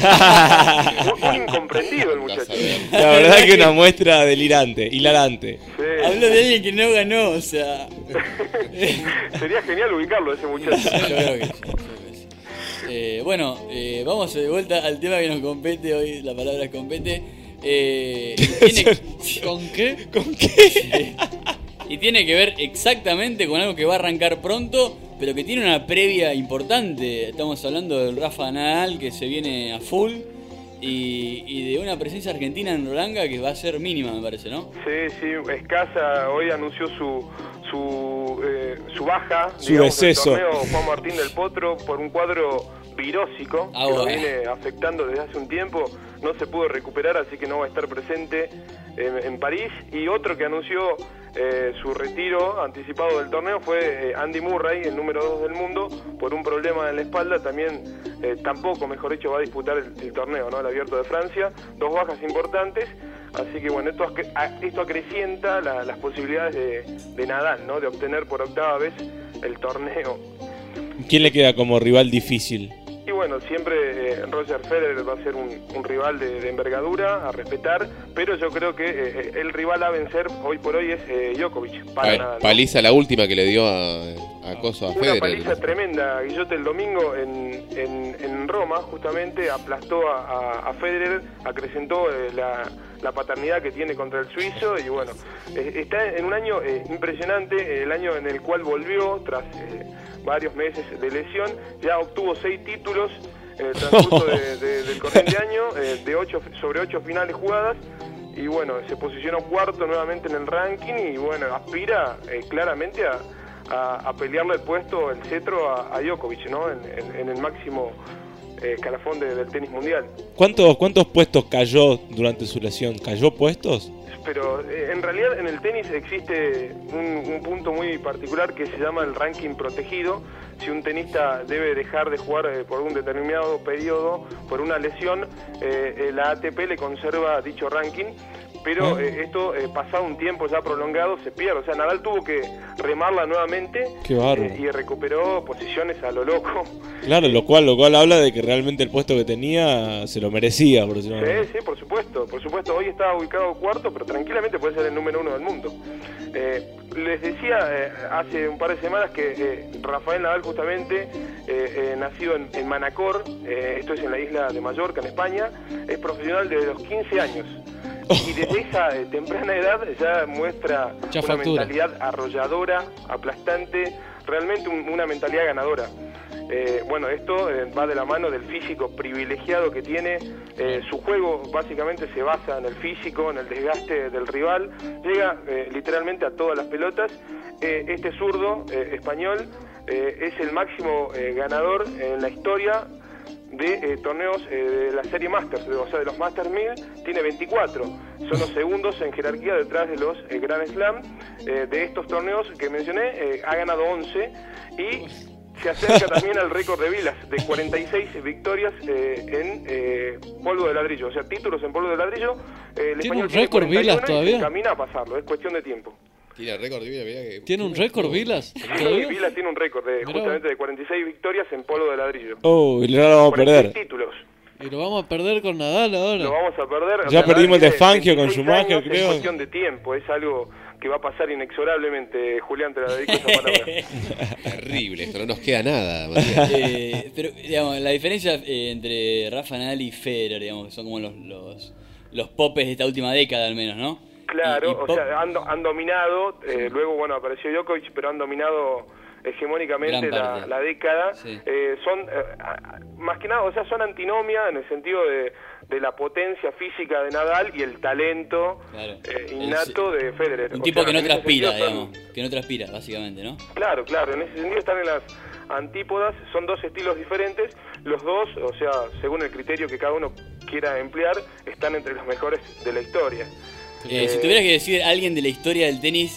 un, un incomprendido el muchacho. Sí. La verdad que una muestra delirante, hilarante. Habló de alguien que no ganó, o sea. Sería genial ubicarlo ese muchacho. Yo creo que sí. yo creo que sí. Eh, bueno, eh, vamos de vuelta al tema que nos compete hoy. La palabra es compete. Eh, y tiene, ¿Con qué? ¿Con qué? sí. Y tiene que ver exactamente con algo que va a arrancar pronto, pero que tiene una previa importante. Estamos hablando del Rafa Nadal, que se viene a full, y, y de una presencia argentina en Rolanga que va a ser mínima, me parece, ¿no? Sí, sí, escasa. Hoy anunció su su, eh, su baja, Su digamos, del deceso. torneo Juan Martín del Potro por un cuadro virósico Ah, que lo bueno. viene afectando desde hace un tiempo. No se pudo recuperar, así que no va a estar presente en, en París. Y otro que anunció eh, su retiro anticipado del torneo fue eh, Andy Murray, el número dos del mundo, por un problema en la espalda. También eh, tampoco, mejor dicho, va a disputar el, el torneo, ¿no? El Abierto de Francia. Dos bajas importantes. Así que bueno, esto, acre- a- esto acrecienta la- las posibilidades de, de Nadal, ¿no? De obtener por octava vez el torneo. ¿Quién le queda como rival difícil? Y bueno, siempre eh, Roger Federer va a ser un, un rival de, de envergadura, a respetar, pero yo creo que eh, el rival a vencer hoy por hoy es eh, Djokovic, para Pa- Nadal, ¿no? Paliza la última que le dio a, a Coso, a Una Federer. paliza tremenda. Guillote el domingo en, en, en Roma, justamente, aplastó a, a, a Federer, acrecentó eh, la, la paternidad que tiene contra el suizo y bueno, eh, está en un año eh, impresionante, el año en el cual volvió tras eh, varios meses de lesión, ya obtuvo seis títulos en el transcurso de, de- del corriente año, eh, de ocho, sobre ocho finales jugadas. Y bueno, se posicionó cuarto nuevamente en el ranking y bueno, aspira eh, claramente a, a, a pelearle el puesto, el cetro a, a Djokovic, ¿no? En, en- en el máximo eh, escalafón de- del tenis mundial. ¿Cuántos, ¿Cuántos puestos cayó durante su lesión? ¿Cayó puestos? Pero eh, en realidad en el tenis existe un, un punto muy particular que se llama el ranking protegido. Si un tenista debe dejar de jugar eh, por un determinado periodo, por una lesión, eh, eh, la A T P le conserva dicho ranking, pero eh, esto, eh, pasado un tiempo ya prolongado, se pierde. O sea, Nadal tuvo que remarla nuevamente. Qué bárbaro. eh, y recuperó posiciones a lo loco. Claro, lo cual, lo cual habla de que realmente el puesto que tenía se lo merecía, por decirlo de alguna Sí, sí, por supuesto, por supuesto. Hoy está ubicado cuarto, pero tranquilamente puede ser el número uno del mundo. Eh, les decía eh, hace un par de semanas que eh, Rafael Nadal justamente, eh, eh, nacido en, en Manacor, eh, esto es en la isla de Mallorca, en España, es profesional desde los quince años. Y desde esa eh, temprana edad ya muestra Ya una factura. mentalidad arrolladora, aplastante, realmente un- una mentalidad ganadora. Eh, bueno, esto eh, va de la mano del físico privilegiado que tiene. Eh, su juego básicamente se basa en el físico, en el desgaste del rival. Llega eh, literalmente a todas las pelotas. Eh, este zurdo eh, español eh, es el máximo eh, ganador en la historia de eh, torneos eh, de la serie Masters, o sea, de los Masters mil, tiene veinticuatro. Son los segundos en jerarquía detrás de los eh, Grand Slam. Eh, de estos torneos que mencioné, eh, ha ganado once y se acerca también al récord de Vilas, de cuarenta y seis victorias eh, en eh, polvo de ladrillo, o sea, títulos en polvo de ladrillo. Eh, el ¿Tiene un español récord cuarenta y uno Vilas y todavía? camina a pasarlo, es cuestión de tiempo. Tiene récord, mira, mira que... ¿Tiene un récord, Vilas? Sí, ¿Todavía? Vilas tiene un récord de Mirá. justamente de cuarenta y seis victorias en polvo de ladrillo. Oh, y ahora lo vamos a cuarenta y seis perder. títulos. Y lo vamos a perder con Nadal ahora. Lo vamos a perder. Ya Nadal perdimos de tiene Fangio con veintiséis Schumacher, años, creo. Es cuestión de tiempo, es algo que va a pasar inexorablemente. Julián, te la dedico esa palabra. Terrible, esto no nos queda nada, Matías. Eh, pero, digamos, la diferencia eh, entre Rafa Nadal y Federer, digamos, que son como los, los, los popes de esta última década al menos, ¿no? Claro, Y- y o pop- sea, han, do- han dominado, eh, luego, bueno, apareció Djokovic, pero han dominado hegemónicamente Gran la, parte. la década. Sí. Eh, son, eh, a- más que nada, o sea, son antinomia en el sentido de, de la potencia física de Nadal y el talento Claro. eh, innato de Federer. Un O tipo sea, que no en ese transpira, sentido son- digamos. Que no transpira, básicamente, ¿no? Claro, claro, en ese sentido están en las antípodas, son dos estilos diferentes, los dos, o sea, según el criterio que cada uno quiera emplear, están entre los mejores de la historia. Eh, si tuvieras que decir a alguien de la historia del tenis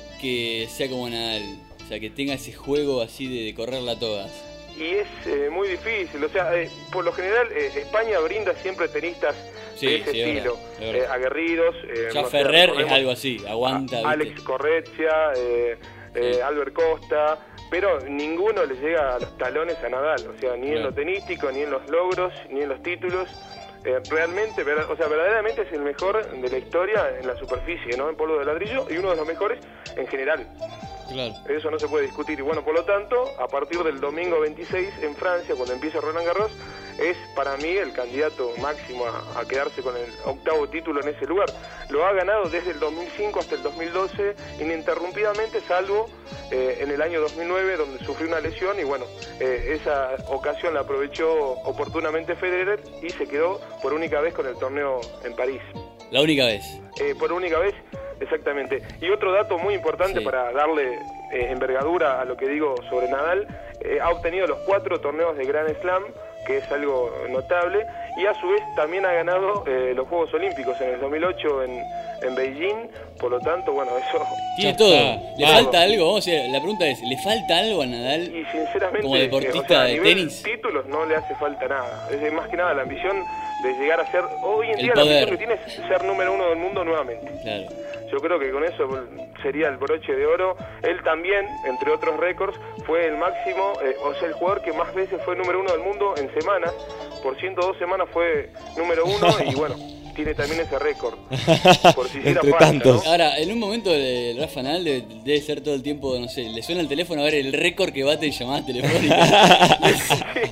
que sea como Nadal, o sea, que tenga ese juego así de, de correrla a todas. Y es eh, muy difícil, o sea, eh, por lo general eh, España brinda siempre tenistas Sí, de ese sí, es estilo, verdad, es verdad. eh, aguerridos. eh, Ya no sé, Ferrer es recordemos algo así, aguanta, a- ¿viste? Alex Corretsia, eh, eh, Albert Costa, pero ninguno le llega a los talones a Nadal, o sea, ni en Claro. lo tenístico, ni en los logros, ni en los títulos. Eh, realmente, ver- o sea, verdaderamente es el mejor de la historia en la superficie, ¿no? En polvo de ladrillo, y uno de los mejores en general. Claro. Eso no se puede discutir. Y bueno, por lo tanto, a partir del domingo veintiséis en Francia, cuando empieza Roland Garros, es para mí el candidato máximo a, a quedarse con el octavo título en ese lugar. Lo ha ganado desde el dos mil cinco hasta el dos mil doce ininterrumpidamente, salvo eh, en el año dos mil nueve, donde sufrió una lesión y bueno, eh, esa ocasión la aprovechó oportunamente Federer y se quedó por única vez con el torneo en París. La única vez. Eh, por única vez, exactamente. Y otro dato muy importante Sí. para darle eh, envergadura a lo que digo sobre Nadal, eh, ha obtenido los cuatro torneos de Grand Slam, que es algo notable, y a su vez también ha ganado eh, los Juegos Olímpicos en el dos mil ocho en, en Beijing, por lo tanto, bueno, eso... Tiene Ya todo. está. ¿Le Todo. falta algo? Vamos a ver, la pregunta es, ¿le falta algo a Nadal? Y sinceramente, Como deportista eh, o sea, a de nivel tenis. títulos no le hace falta nada. Es más que nada la ambición de llegar a ser, hoy en El día poder. la ambición que tiene es ser número uno del mundo nuevamente. Claro. Yo creo que con eso sería el broche de oro. Él también, entre otros récords, fue el máximo, eh, o sea, el jugador que más veces fue número uno del mundo en semanas. Por ciento dos semanas fue número uno y bueno, tiene también ese récord. Por si hiciera Entre falta, tantos. ¿no? Ahora, en un momento el Rafa Nadal debe, debe ser todo el tiempo, no sé, le suena el teléfono a ver el récord que bate en llamadas telefónicas. Es-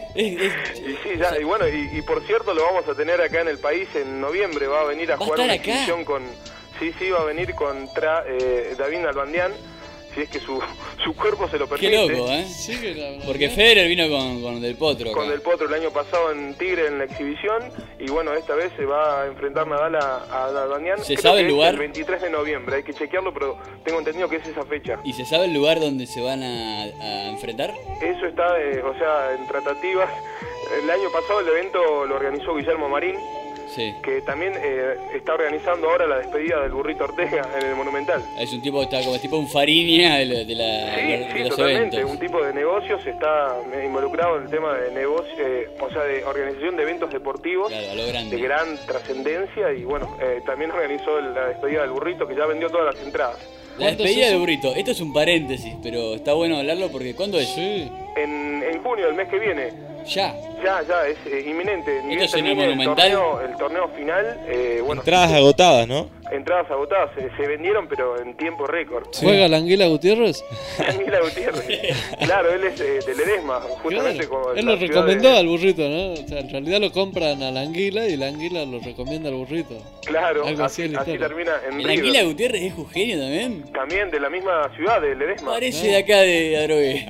es- Y sí, ya, y bueno, y, y por cierto lo vamos a tener acá en el país en noviembre, va a venir a ¿Va a jugar estar una acá? exhibición con... Sí, sí, va a venir contra eh, David Nalbandián, si es que su, su cuerpo se lo Qué permite. loco, ¿eh? Sí que la- Porque Federer vino con, con Del Potro. Con acá. Del Potro el año pasado en Tigre en la exhibición y bueno, esta vez se va a enfrentar Nadal a, a Nalbandián. ¿Se Creo sabe que el es lugar? El veintitrés de noviembre, hay que chequearlo, pero tengo entendido que es esa fecha. ¿Y se sabe el lugar donde se van a, a enfrentar? Eso está, eh, o sea, en tratativas. El año pasado el evento lo organizó Guillermo Marín, Sí. que también eh, está organizando ahora la despedida del Burrito Ortega en el Monumental. Es un tipo que está como tipo un Fariña de, la- de la- Sí, de sí, los totalmente. eventos. Un tipo de negocios está eh, involucrado en el tema de negocio, eh, o sea, de organización de eventos deportivos Claro, a lo grande. de gran trascendencia y bueno, eh, también organizó el- la despedida del Burrito que ya vendió todas las entradas. La ¿Cuánto despedida es de eso? Burrito. Esto es un paréntesis, pero está bueno hablarlo porque ¿cuándo es? Sí. En, en junio del mes que viene, Ya. ya, ya, es eh, inminente. Ni ¿Esto bien es en el termine Monumental? torneo, el torneo final, eh, bueno, Entradas agotadas, ¿no? entradas agotadas, se, se vendieron pero en tiempo récord. ¿Juega la Anguila Gutiérrez? Daniela Gutiérrez. Claro, él es eh, de Ledesma, justamente Claro. como Él la lo ciudad recomendó de- al burrito, ¿no? O sea, en realidad lo compran a la Anguila y la Anguila lo recomienda al burrito. Claro, Algo así así, es la así historia. termina en ¿El River. Anguila Gutiérrez es jujeño también? También de la misma ciudad, de Ledesma. Parece de acá de Adrogué.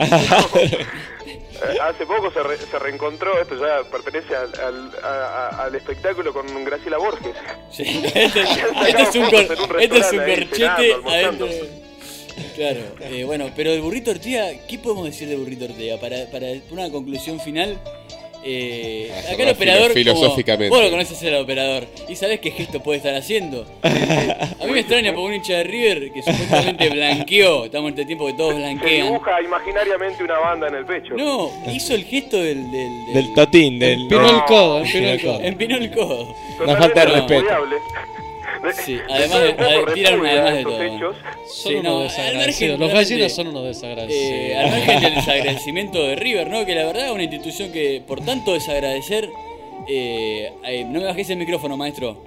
Eh, Hace poco se, re- se reencontró, esto ya pertenece al, al, a- a- al espectáculo con Graciela Borges. Sí. Este, este es un, cor- En un este es un restaurante ahí, corchete cenando, adentro. almorzando. de- Claro, eh, bueno, pero del Burrito Ortega, ¿qué podemos decir del Burrito Ortega? Para, para una conclusión final, eh, Ah, acá el filo- operador, filosóficamente. como- vos lo conoces al operador, y sabés qué gesto puede estar haciendo. A mí me extraña porque un hincha de River que supuestamente blanqueó, estamos en este tiempo que todos Se blanquean. dibuja imaginariamente una banda en el pecho. No, hizo el gesto del... del, del- Del totín, del... Empinó el codo, empinó Empinó el el codo. codo. Empinó el codo. Una falta de Totalmente respeto. repudiable. Sí, De- además de de- todo un poco ade- tiran repudia además de estos todo. hechos. Son Sí, unos no, al desagradecidos. margen, Los realmente- gallinas son unos desagradecidos. Eh, al margen del desagradecimiento de River, ¿no? Que la verdad es una institución que por tanto desagradecer Eh, eh, no me bajéis el micrófono, maestro.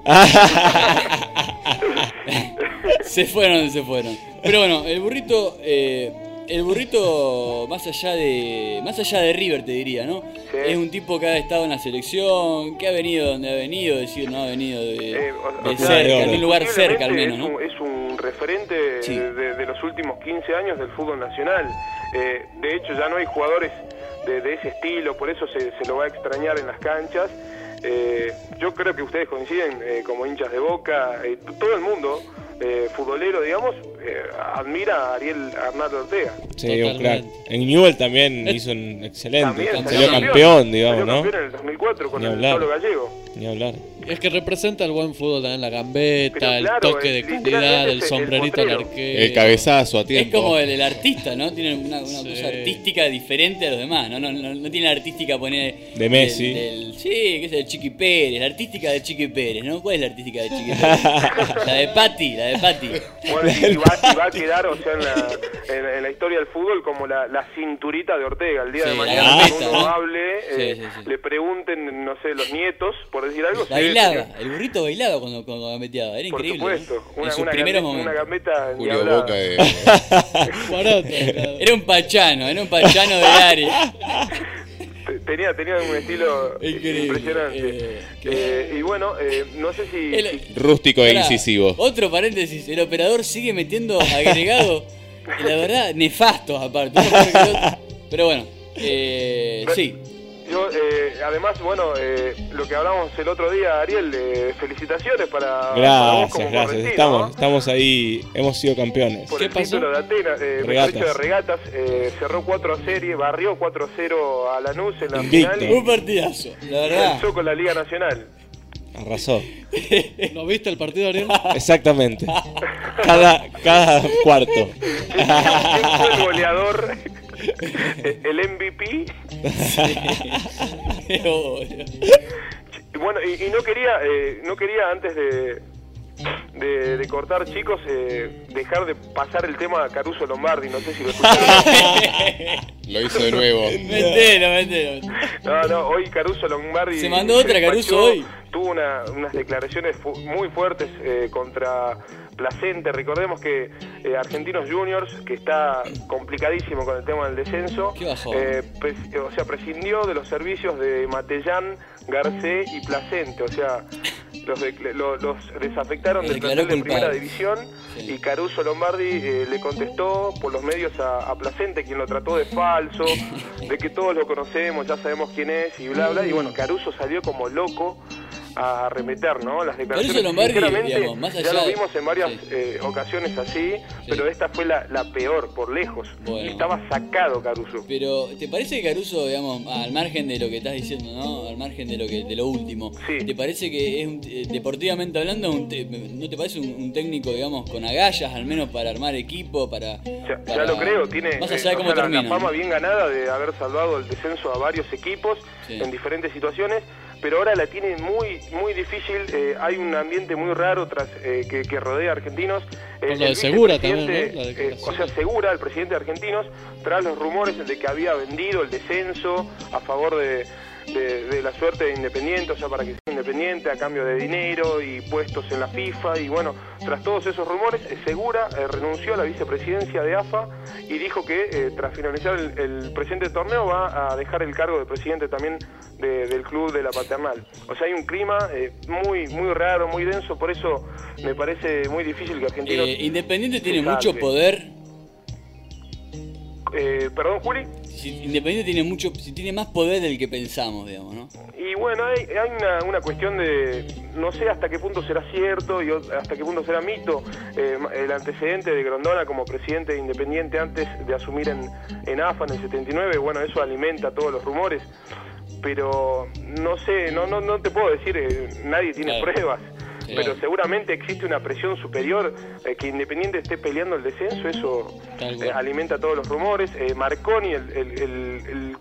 Se fueron, se fueron. Pero bueno, el burrito, eh, el burrito más allá de, más allá de River te diría, ¿no? Sí. Es un tipo que ha estado en la selección, que ha venido donde ha venido, es decir, no ha venido de, Eh, o- de o sea, cerca, de un lugar cerca al indiscutiblemente menos, ¿no? Es un, es un referente Sí. de, de- de los últimos quince años del fútbol nacional. Eh, de hecho, ya no hay jugadores de, de ese estilo, por eso se, se lo va a extrañar en las canchas. Eh, yo creo que ustedes coinciden, eh, como hinchas de Boca, eh, t- todo el mundo eh, futbolero, digamos, eh, admira a Ariel Arnaldo Ortega. Sí, un crack. En Newell también hizo un excelente. También Salió campeón, digamos, salió ¿no? campeón en el dos mil cuatro con Ni el hablar. Solo Gallego. Ni hablar. Es que representa el buen fútbol también, la gambeta, Pero el claro, toque es de literalmente calidad, el es el sombrerito al potrero. arquero. El cabezazo a Es tiempo. como el, el artista, ¿no? Tiene una, una Sí. cosa artística diferente a los demás, ¿no? No, no, no tiene la artística poner... De Messi. del- del- sí, que es el Chiqui Pérez, la artística de Chiqui Pérez, ¿no? ¿Cuál es la artística de Chiqui Pérez? La de Patti, la de Patti. Bueno, y, y va, y va a quedar, o sea, en la, en, en la historia del fútbol como la, la cinturita de Ortega. El día Sí, de la mañana, gambeta, cuando uno ¿no? hable, Sí, eh, sí, sí. le pregunten, no sé, los nietos, por decir algo. se Bailaba, debe el burrito bailaba cuando, cuando gambeteaba, era Por increíble. supuesto, ¿no? una, En sus una primeros gambeta, una momentos. gambeta Julio endiablada. Boca de... Barato, claro. Era un pachano, era un pachano de área. Te- Tenía, tenía un estilo Increíble. impresionante. Eh, Eh, y bueno, eh, no sé si... El- si- Rústico e Pará, incisivo. Otro paréntesis, el operador sigue metiendo agregado, y la verdad, nefastos aparte. uno peor que el otro. Pero bueno, eh, sí. Yo, eh, además, bueno, eh, lo que hablamos el otro día, Ariel, eh, felicitaciones para, para vos Gracias, como gracias. correntino, Estamos, ¿no? estamos ahí, hemos sido campeones. Por ¿Qué el pasó? título de Atenas, eh, mejor Regatas. dicho, de regatas, eh, cerró cuatro a serie, barrió cuatro a cero a Lanús en la Invicto. final Un partidazo, la y verdad. alzó con la Liga Nacional. Arrasó. ¿Lo viste el partido, Ariel? Exactamente. Cada, cada cuarto. ¿Quién fue el goleador? El M V P. Obvio. Bueno, y, y no quería, eh, no quería antes de, de, de cortar, chicos, eh, dejar de pasar el tema a Caruso Lombardi. No sé si lo escucharon. Lo hizo de nuevo. Mentira, mentira. No, no, hoy Caruso Lombardi Se mandó otra despachó, Caruso hoy. Tuvo una- unas declaraciones fu- muy fuertes eh, contra Placente. Recordemos que eh, Argentinos Juniors, que está complicadísimo con el tema del descenso, Qué bajón. eh, pres- o sea, prescindió de los servicios de Matellán, Garcé y Placente. O sea, los, de- lo- los desafectaron Los del declaró plantel de primera culpables. división. Sí. Y Caruso Lombardi eh, le contestó por los medios a, a Placente, quien lo trató de falso, de que todos lo conocemos, ya sabemos quién es y bla bla. Y bueno, Caruso salió como loco a arremeter, ¿no? Las declaraciones. Caruso Lombardi, Sinceramente, digamos, más ya allá lo de- vimos en varias sí. eh, ocasiones así, pero esta fue la, la peor, por lejos. Bueno. Estaba sacado Caruso. Pero, ¿te parece que Caruso, digamos, al margen de lo que estás diciendo, ¿no? Al margen de lo que de lo último, Sí. ¿te parece que es un- eh, deportivamente hablando, un te- no te parece un, un técnico, digamos, con agallas, al menos para armar equipo, para... Ya, ya para- lo creo, tiene Más eh, allá de o cómo sea, la- termina. la fama ¿no? bien ganada de haber salvado el descenso a varios equipos Sí. en diferentes situaciones, pero ahora la tiene muy muy difícil. eh, hay un ambiente muy raro tras eh, que, que rodea a Argentinos. Con El- lo de el Segura vicepresidente, también, ¿no? La eh, declaración. o sea, Segura, el presidente de Argentinos, tras los rumores de que había vendido el descenso a favor de, de- de la suerte de Independiente, o sea, para que sea independiente a cambio de dinero y puestos en la FIFA. Y bueno, tras todos esos rumores, eh, Segura eh, renunció a la vicepresidencia de A F A y dijo que eh, tras finalizar el, el presente torneo va a dejar el cargo de presidente también de- del club de la Paternal. O sea, hay un clima eh, muy muy raro, muy denso, por eso me parece muy difícil que Argentinos... Eh, Independiente tiene se mucho salve. poder. Eh, Perdón, Juli. Si- Independiente tiene mucho, si tiene más poder del que pensamos, digamos, ¿no? Y bueno, hay, hay una, una cuestión de, no sé hasta qué punto será cierto y ot- hasta qué punto será mito, eh, el antecedente de Grondona como presidente de Independiente antes de asumir en, en A F A en el setenta y nueve, bueno, eso alimenta todos los rumores, pero no sé, no no, no te puedo decir, eh, nadie tiene Claro. pruebas. Claro. Pero seguramente existe una presión superior, eh, que Independiente esté peleando el descenso, eso Tal cual. eh, alimenta todos los rumores. Eh, Marconi, el, el, el- el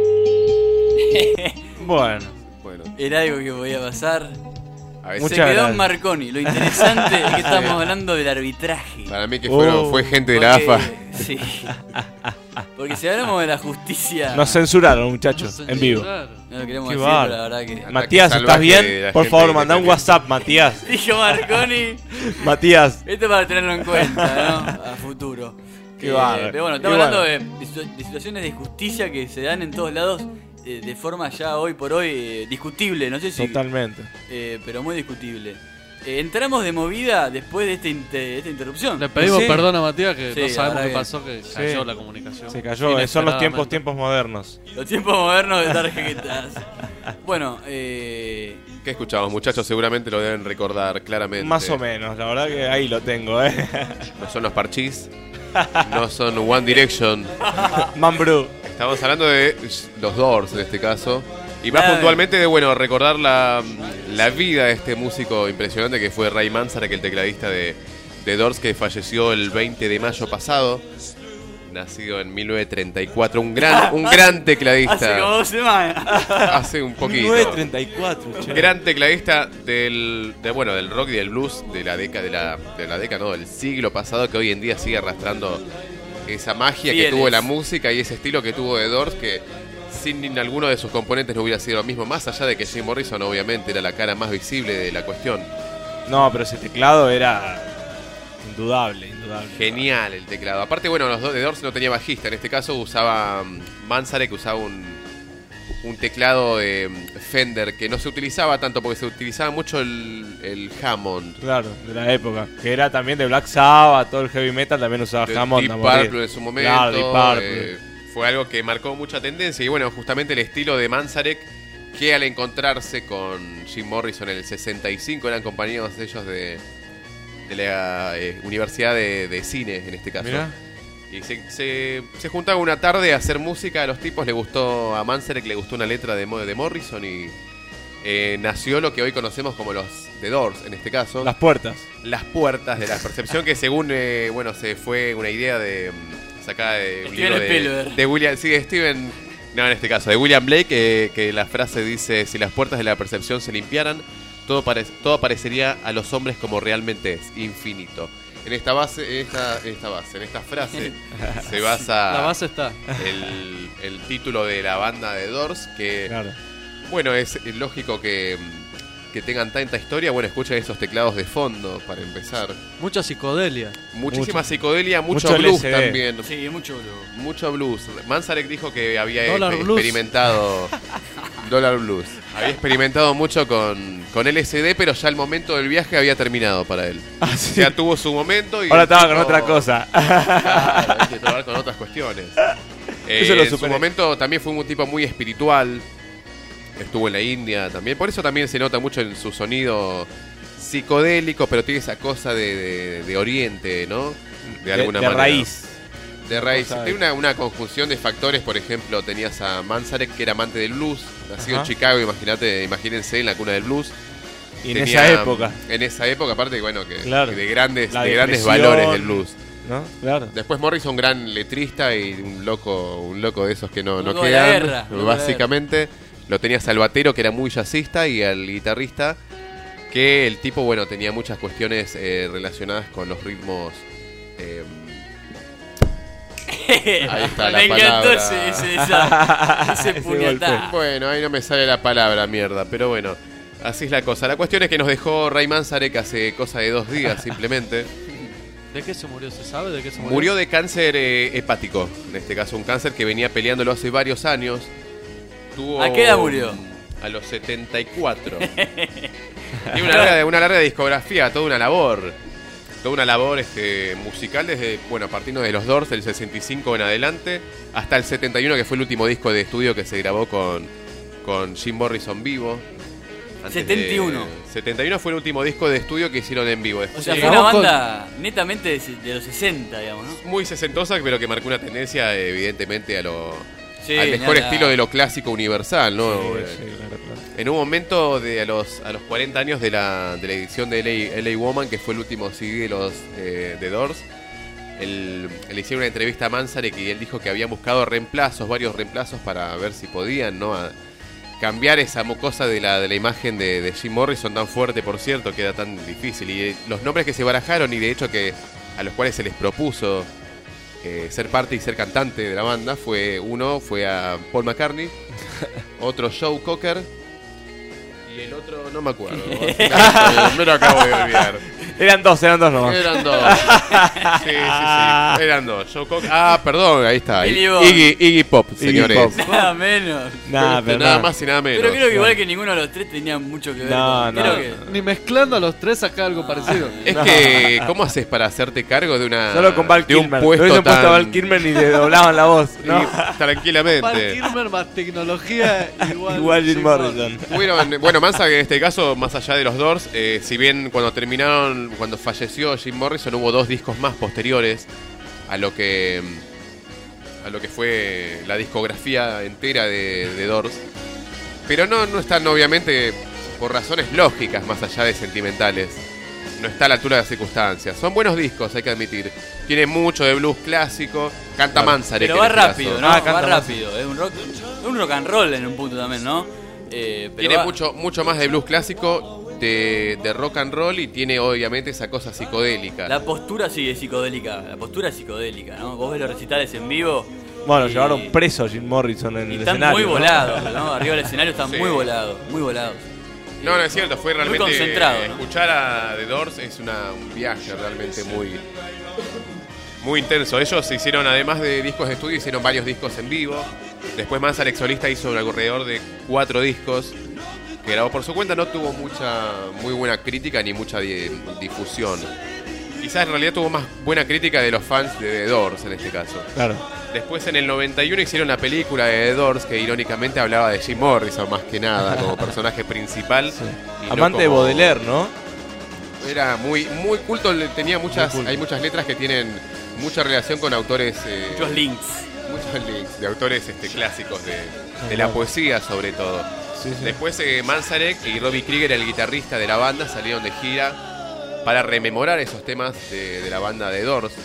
Bueno. Bueno, Era algo que podía pasar. a veces Se Muchas quedó gracias. en Marconi. Lo interesante es que estamos hablando del arbitraje. para mí que fueron, Oh. fue gente de la A F A. Porque- Sí. Porque si hablamos de la justicia... Nos censuraron, muchachos, Nos en vivo. censuraron. No lo queremos Qué decir, bárbaro. pero la verdad que... Matías, Ataque ¿estás salvaje bien? de la Por gente favor, mandá un independiente. WhatsApp, Matías. Dijo Marconi. Matías. Esto para tenerlo en cuenta, ¿no? A futuro. Qué bárbaro. Pero bueno, Y estamos bueno. hablando de, de situ- de situaciones de justicia que se dan en todos lados eh, de forma ya hoy por hoy eh, discutible. No sé si... Totalmente. eh, pero muy discutible. Eh, entramos de movida después de, este inter- de esta interrupción. Le pedimos Sí. perdón a Matías que Sí, no la sabemos verdad qué que- pasó, que cayó Sí. la comunicación. Se cayó. eh, Son los tiempos, Inesperadamente. tiempos modernos. Los tiempos modernos de tarjetas. Bueno, eh... ¿Qué escuchamos, muchachos? Seguramente lo deben recordar claramente. Más o menos, la verdad que ahí lo tengo, ¿eh? No son los Parchís, no son One Direction. Man Brew. Estamos hablando de los Doors en este caso. Y más Ay. puntualmente de, bueno, recordar la, la vida de este músico impresionante que fue Ray Manzarek, el tecladista de, de Doors, que falleció el veinte de mayo pasado. Nacido en mil novecientos treinta y cuatro, un gran, un gran tecladista. hace como dos semanas. Hace un poquito. nueve treinta y cuatro, che. Gran tecladista del, de, bueno, del rock y del blues de la década, de la, de la década, no, del siglo pasado, que hoy en día sigue arrastrando esa magia Fieles. que tuvo la música y ese estilo que tuvo The Doors, que sin alguno de sus componentes no hubiera sido lo mismo, más allá de que Jim Morrison obviamente era la cara más visible de la cuestión. No, pero ese teclado era indudable, indudable. Genial el teclado. Aparte, bueno, los dos The Doors no tenía bajista, en este caso usaba um, Manzarek, que usaba un, un teclado de um, Fender que no se utilizaba tanto porque se utilizaba mucho el, el Hammond. Claro, de la época. Que era también de Black Sabbath, todo el heavy metal también usaba De Hammond. Deep a morir. Purple en su momento. Claro, Deep Purple. eh, fue algo que marcó mucha tendencia. Y bueno, justamente el estilo de Manzarek, que al encontrarse con Jim Morrison en el sesenta y cinco, eran compañeros ellos de, de la eh, Universidad de, de Cine, en este caso. Mirá. Y se, se, se juntaban una tarde a hacer música. A los tipos le gustó, a Manzarek le gustó una letra de, Mo- de Morrison y eh, nació lo que hoy conocemos como los The Doors, en este caso. Las puertas. Las puertas de la percepción, que según, eh, bueno, se fue una idea de mm, sacada de un Steven libro de, Spielberg. de William, sí, de Steven, no, en este caso, de William Blake, que, que la frase dice: si las puertas de la percepción se limpiaran, todo, pare- todo parecería a los hombres como realmente es, infinito. En esta base, en esta, en esta base, en esta frase se basa La base está. el, el título de la banda de Doors, que Claro. bueno, es lógico que, que tengan tanta historia. Bueno, escuchen esos teclados de fondo para empezar. Mucha psicodelia. Muchísima Mucho. psicodelia, mucho, Mucho blues L S D. también. Sí, mucho blues. Mucho blues. Manzarek dijo que había Dollar exper- blues. experimentado Dollar Blues. Había experimentado mucho con, con L S D, pero ya el momento del viaje había terminado para él. Ah, sí. Ya tuvo su momento y Ahora el estaba con tipo- otra cosa. Claro, hay que probar con otras cuestiones. Eh, Eso lo en su superé. momento también fue un tipo muy espiritual. Estuvo en la India también. Por eso también se nota mucho en su sonido psicodélico, pero tiene esa cosa de, de- de Oriente, ¿no? De, De, alguna de manera. raíz. De raíz. Cosa de- Tiene una, una conjunción de factores. Por ejemplo, tenías a Manzarek, que era amante del blues. Nacido Ajá. en Chicago, imagínate, imagínense, en la cuna del blues. Y en Tenía- esa época, En esa época, aparte, bueno, que, Claro. que de grandes, La de grandes depresión. valores del blues. ¿no? Claro. Después Morrison, gran letrista y un loco, un loco de esos que no, Un no loco de la quedan. guerra, loco de la Básicamente, lo tenías al batero, que era muy jazzista, y al guitarrista, que el tipo, bueno, tenía muchas cuestiones eh, relacionadas con los ritmos. eh, ahí está la Me encantó palabra. ese, ese, esa- ese Ese puñetazo. Bueno, ahí no me sale la palabra, mierda, pero bueno, así es la cosa. La cuestión es que nos dejó Ray Manzarek hace cosa de dos días, simplemente. ¿De qué se murió? ¿Se sabe de qué se murió? Murió de cáncer eh, hepático, en este caso un cáncer que venía peleándolo hace varios años. Tuvo, ¿A qué edad murió? A los setenta y cuatro. Tiene una larga, una larga discografía, toda una labor. Toda una labor este, musical desde, bueno, partiendo de los Doors del sesenta y cinco en adelante, hasta el setenta y uno, que fue el último disco de estudio que se grabó con, con Jim Morrison vivo. Antes setenta y uno. de- setenta y uno fue el último disco de estudio que hicieron en vivo. O Después sea, se fue una grabó con- banda netamente de, de los sesenta, digamos, ¿no? muy sesentosa, pero que marcó una tendencia, evidentemente, a lo, Sí, al mejor nada. estilo de lo clásico universal, ¿no? Sí, Eh, sí, claro, claro. En un momento de a los, a los cuarenta años de la, de la edición de L A, L A Woman, que fue el último C D de los eh, de Doors, el- le hicieron una entrevista a Manzarek y él dijo que habían buscado reemplazos, varios reemplazos para ver si podían, ¿no? A cambiar esa mocosa de la, de la imagen de, de Jim Morrison tan fuerte, por cierto, que era tan difícil. Y eh, los nombres que se barajaron y de hecho que a los cuales se les propuso eh, ser parte y ser cantante de la banda. Fue uno fue a Paul McCartney, otro Joe Cocker y el otro no me acuerdo. Me lo acabo de olvidar. Eran dos, eran dos nomás. Eran dos. Sí, sí, sí. Eran dos. Joe Cocker. Ah, perdón, ahí está. Iggy Iggy, Iggy Pop, señores. Iggy Pop. Nada menos. Nah, Pero pero nada nada. más y nada menos. Pero creo que igual que ninguno de los tres tenía mucho que ver No, con... no. Creo que... Ni mezclando a los tres saca algo parecido. Es que, ¿cómo haces para hacerte cargo de una Solo con Val de un Kilmer. puesto Lo hubiesen puesto a tan- Val Kilmer y le doblaban la voz, ¿no? y tranquilamente? Val Kilmer más tecnología igual, Igual Jim Morrison. Bueno, bueno, Mansa, que en este caso, más allá de los Doors, eh, si bien cuando terminaron, cuando falleció Jim Morrison, hubo dos discos más posteriores a lo que a lo que fue la discografía entera de, de Doors, pero no, no están obviamente por razones lógicas más allá de sentimentales. No está a la altura de las circunstancias. Son buenos discos, hay que admitir. Tiene mucho de blues clásico. Canta Claro. Manzarek. Pero en va este rápido, caso. ¿no? Ah, va canta rápido. Es un rock, es un rock and roll en un punto también, ¿no? Eh, pero Tiene va- mucho, mucho más de blues clásico, de, de rock and roll, y tiene obviamente esa cosa psicodélica. La postura sí es psicodélica. La postura es psicodélica, ¿no? Vos ves los recitales en vivo. Bueno, y- llevaron preso a Jim Morrison en Y el están escenario. muy ¿no? volados, ¿no? Arriba del escenario están Sí. muy volados, muy volados. No, no es cierto, fue Muy realmente. concentrado, ¿no? Escuchar a The Doors es una, un viaje realmente muy. Muy intenso. Ellos se hicieron, además de discos de estudio, hicieron varios discos en vivo. Después Manzarek solista hizo alrededor de cuatro discos que grabó por su cuenta. No tuvo mucha, muy buena crítica ni mucha di- difusión. Quizás en realidad tuvo más buena crítica de los fans de The Doors en este caso. Claro. Después en el noventa y uno hicieron una película de The Doors que irónicamente hablaba de Jim Morrison más que nada como personaje principal. y no Amante de como- Baudelaire, ¿no? Era muy muy culto, le- tenía muchas, hay muchas letras que tienen mucha relación con autores, eh, Muchos links. muchos links de autores este, clásicos de, de la Claro. poesía sobre todo. Sí, sí. Después eh, Manzarek y Robbie Krieger, el guitarrista de la banda, salieron de gira para rememorar esos temas de, de la banda de Doors,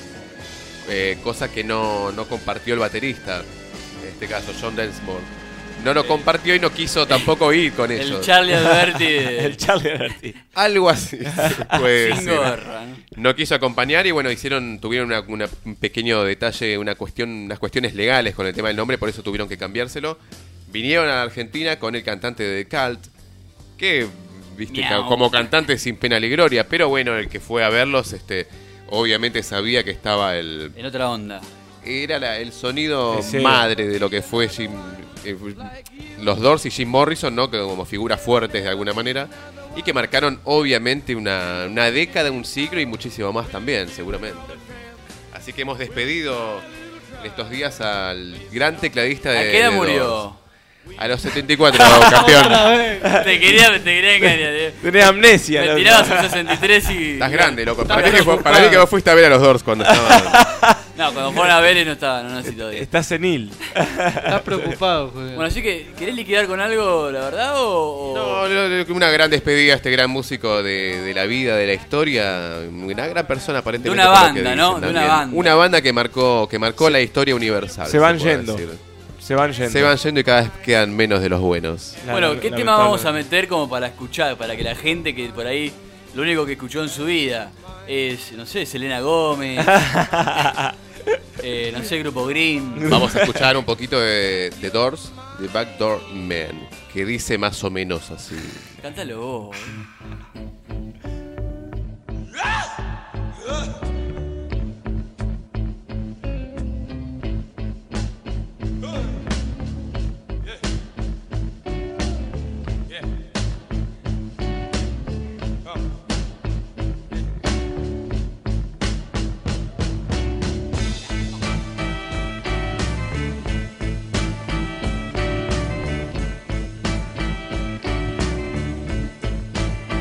eh, cosa que no, no compartió el baterista, en este caso John Densmore. No lo compartió y no quiso tampoco ir con El ellos. Charlie Alberti de... El Charlie Alberti. Algo así se puede Sin decir. gorra, ¿no? No quiso acompañar y bueno, hicieron, tuvieron una, una- un pequeño detalle, una cuestión, unas cuestiones legales con el tema del nombre, por eso tuvieron que cambiárselo. Vinieron a la Argentina con el cantante de The Cult, que viste Miau. ca- como cantante sin pena ni gloria, pero bueno, el que fue a verlos, este, obviamente sabía que estaba el, En otra onda. era la- el sonido Ese- madre de lo que fue Jim, eh, los Doors y Jim Morrison, ¿no? Que como figuras fuertes de alguna manera y que marcaron obviamente una, una década, un siglo y muchísimo más también, seguramente. Así que hemos despedido en estos días al gran tecladista de ¿A qué edad de murió? Doors. A los setenta y cuatro, campeón. Te quería, te quería engañar. eh. Tenés amnesia, Me loco. tirabas un sesenta y tres y... Estás grande, loco. Estás Para mí, que, grande. para mí que vos fuiste a ver a los Doors cuando estaban. No, cuando fueron a Vélez no estaba, no nací todavía. Está senil. Estás preocupado, Julián. Bueno, así que, ¿querés liquidar con algo, la verdad, o...? o- No, no, no, una gran despedida a este gran músico de, de la vida, de la historia, una gran persona aparentemente. De una por lo que banda, dicen ¿no? De también. una banda. Una banda que marcó, que marcó la historia universal. Se van puede yendo. decir. Se van yendo. Se van yendo y cada vez quedan menos de los buenos. Bueno, La- ¿qué la- tema vamos a lamentablemente. meter como para escuchar? Para que la gente que por ahí, lo único que escuchó en su vida es, no sé, Selena Gómez, eh, no sé, Grupo Green. Vamos a escuchar un poquito de, de Doors, de Backdoor Man, que dice más o menos así. Cántalo vos. eh. Thank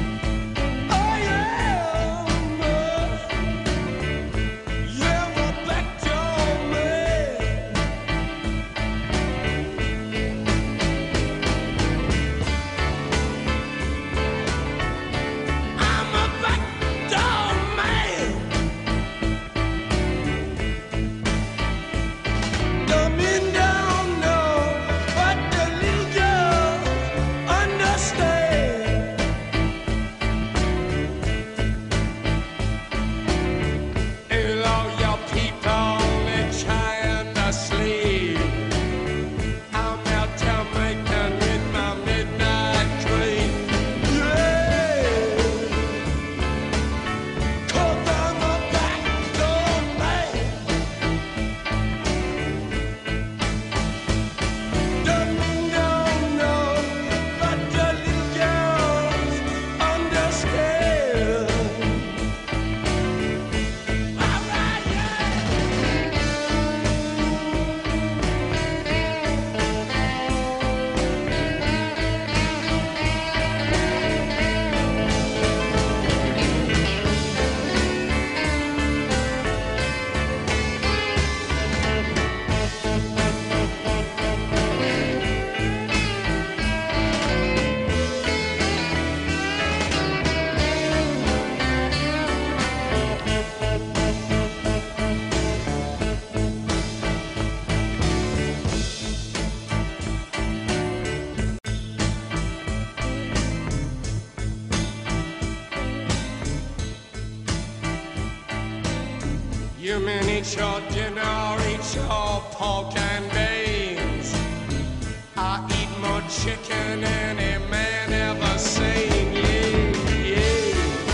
You mean eat your dinner, eat your pork and beans. I eat more chicken than any man ever seen. Yeah, yeah.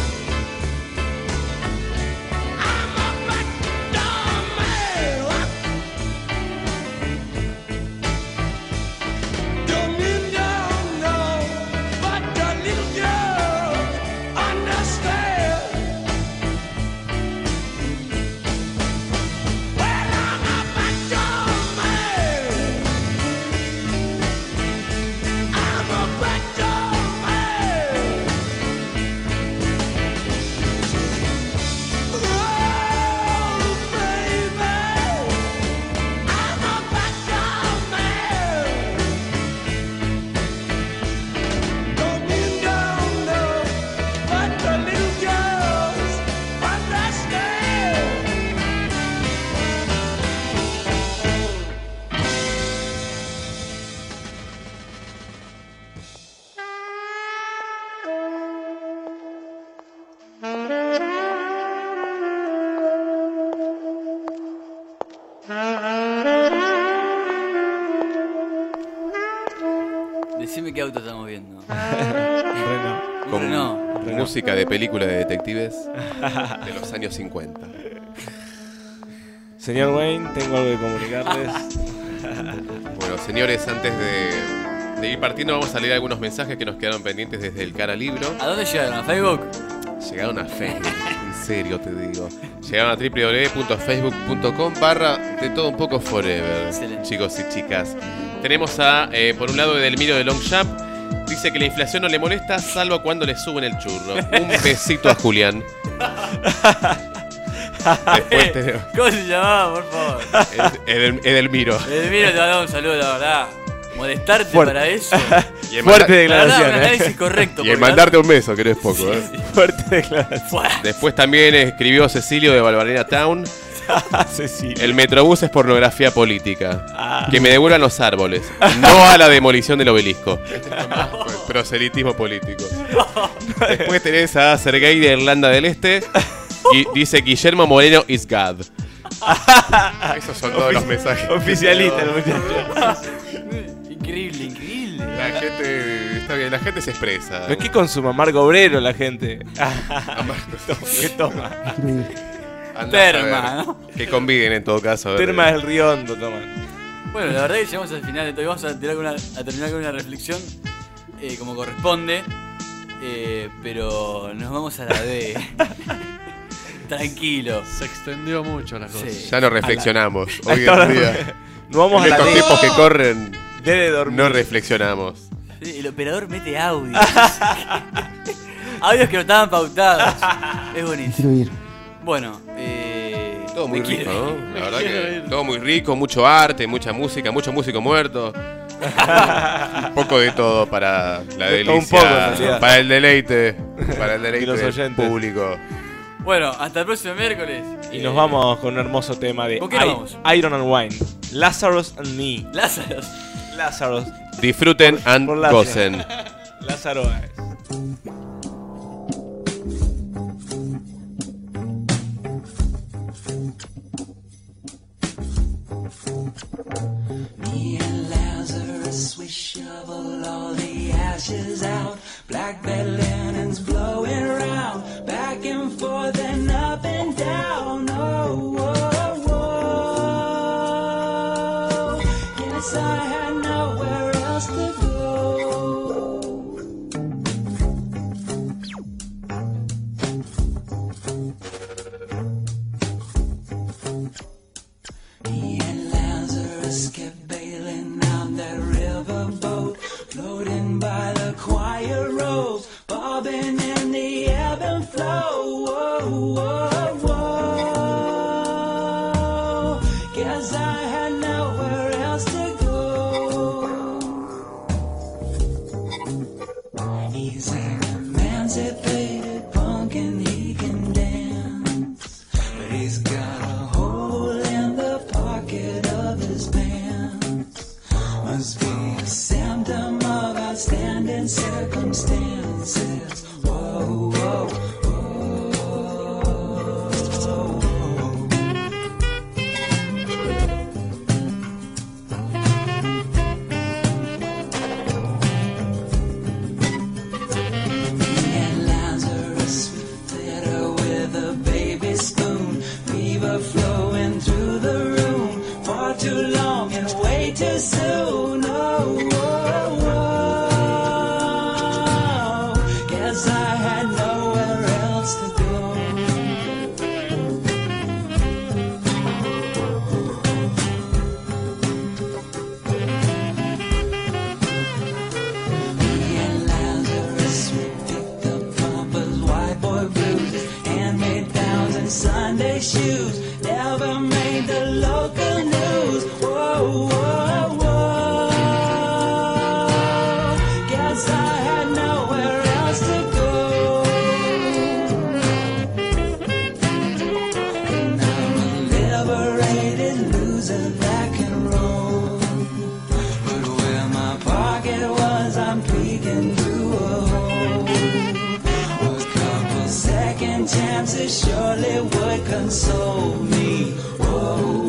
I'm a black dog man. Don't you know, but the little girls understand. Well, I'm a black dog man. I'm a black dog man. Oh, baby, I'm a black dog man. Don't you know, but the little girls understand. Decime qué auto estamos viendo. Renault. Con Renault. música de película de detectives de los años cincuenta. Señor Wayne, tengo algo que comunicarles. Bueno, señores, antes de, de ir partiendo, vamos a leer algunos mensajes que nos quedaron pendientes desde el cara libro. ¿A dónde llegaron? ¿A Facebook? Llegaron a Facebook, en serio te digo. Llegaron a w w w punto facebook punto com barra de todo un poco forever. Excelente. Chicos y chicas. Tenemos a, eh, por un lado, Edelmiro de Longchamp. Dice que la inflación no le molesta, salvo cuando le suben el churro. Un besito a Julián. Después tenemos ¿Cómo se llamaba, por favor? Edel- Edelmiro. Edelmiro, te mandaba un saludo, la verdad. Molestarte Fuerte. para eso. Y el Fuerte La manda- verdad, un declaración, análisis ¿eh? correcto. Y el porque mandarte un beso, que no es poco. ¿eh? Fuerte declaración. Fuera. Después también escribió Cecilio de Valvanera Town. Cecilia. El Metrobús es pornografía política. Ah. Que me devuelvan los árboles. No a la demolición del obelisco. Proselitismo político. Después tenés a Sergei de Irlanda del Este. Y dice Guillermo Moreno is God. Esos son todos los mensajes. Oficialista el muchacho. Increíble, increíble. La gente, está bien, la gente se expresa. ¿Pero qué consuma? Amargo obrero la gente. ¿Qué toma? Andá a Terma, saber. ¿no? Que conviden en todo caso. a ver. Terma del Riondo toman. Bueno, la verdad que llegamos al final de todo y vamos a, tirar con una- a terminar con una reflexión eh, como corresponde. Eh, pero nos vamos a la B. Tranquilo. Se extendió mucho la cosa. Sí. Ya no reflexionamos. A Hoy esta hora en día. no vamos En a la estos D. tiempos que corren, Debe dormir. no reflexionamos. Sí, el operador mete audios. Audios que no estaban pautados. Es buenísimo. Bueno, eh, Todo muy me rico, quiero ir. ¿no? La verdad quiero que ir. todo muy rico, mucho arte, mucha música, mucho músico muerto. Un poco de todo para la De todo un delicia, poco, en realidad. para el deleite, para el deleite Y los del oyentes. público. Bueno, hasta el próximo miércoles. Y Eh, nos vamos con un hermoso tema de ¿Con qué nos I- vamos? Iron and Wine. Lazarus and Me. Lázaro. Lazarus. Disfruten and por la- gocen. Lázaro es. Me and Lazarus, we shovel all the ashes out. Black bed linens blowing round, back and forth and up and down. Oh, whoa, whoa. Guess I had nowhere else to go. Me and Lazarus kept bailing on that riverboat, floating by the quiet roads, bobbing in the ebb and flow. Whoa, whoa, whoa. Guess I had nowhere else to go. He's an emancipated punk and he can dance, but he's got a hole in the pocket of his pants. Must be a symptom of outstanding circumstances. Whoa, whoa, whoa, whoa. too long and way too soon. Oh, oh, oh. Guess I had nowhere else to go. Me and Lazarus, we picked up bumpers, white boy blues, hand-me-downs and Sunday shoes. Never made the local news. Whoa, whoa, whoa. Guess I had nowhere else to go. And I'm a liberated loser that can roll. But where my pocket was, I'm peeking through a hole. A couple second chances surely would console me. Whoa.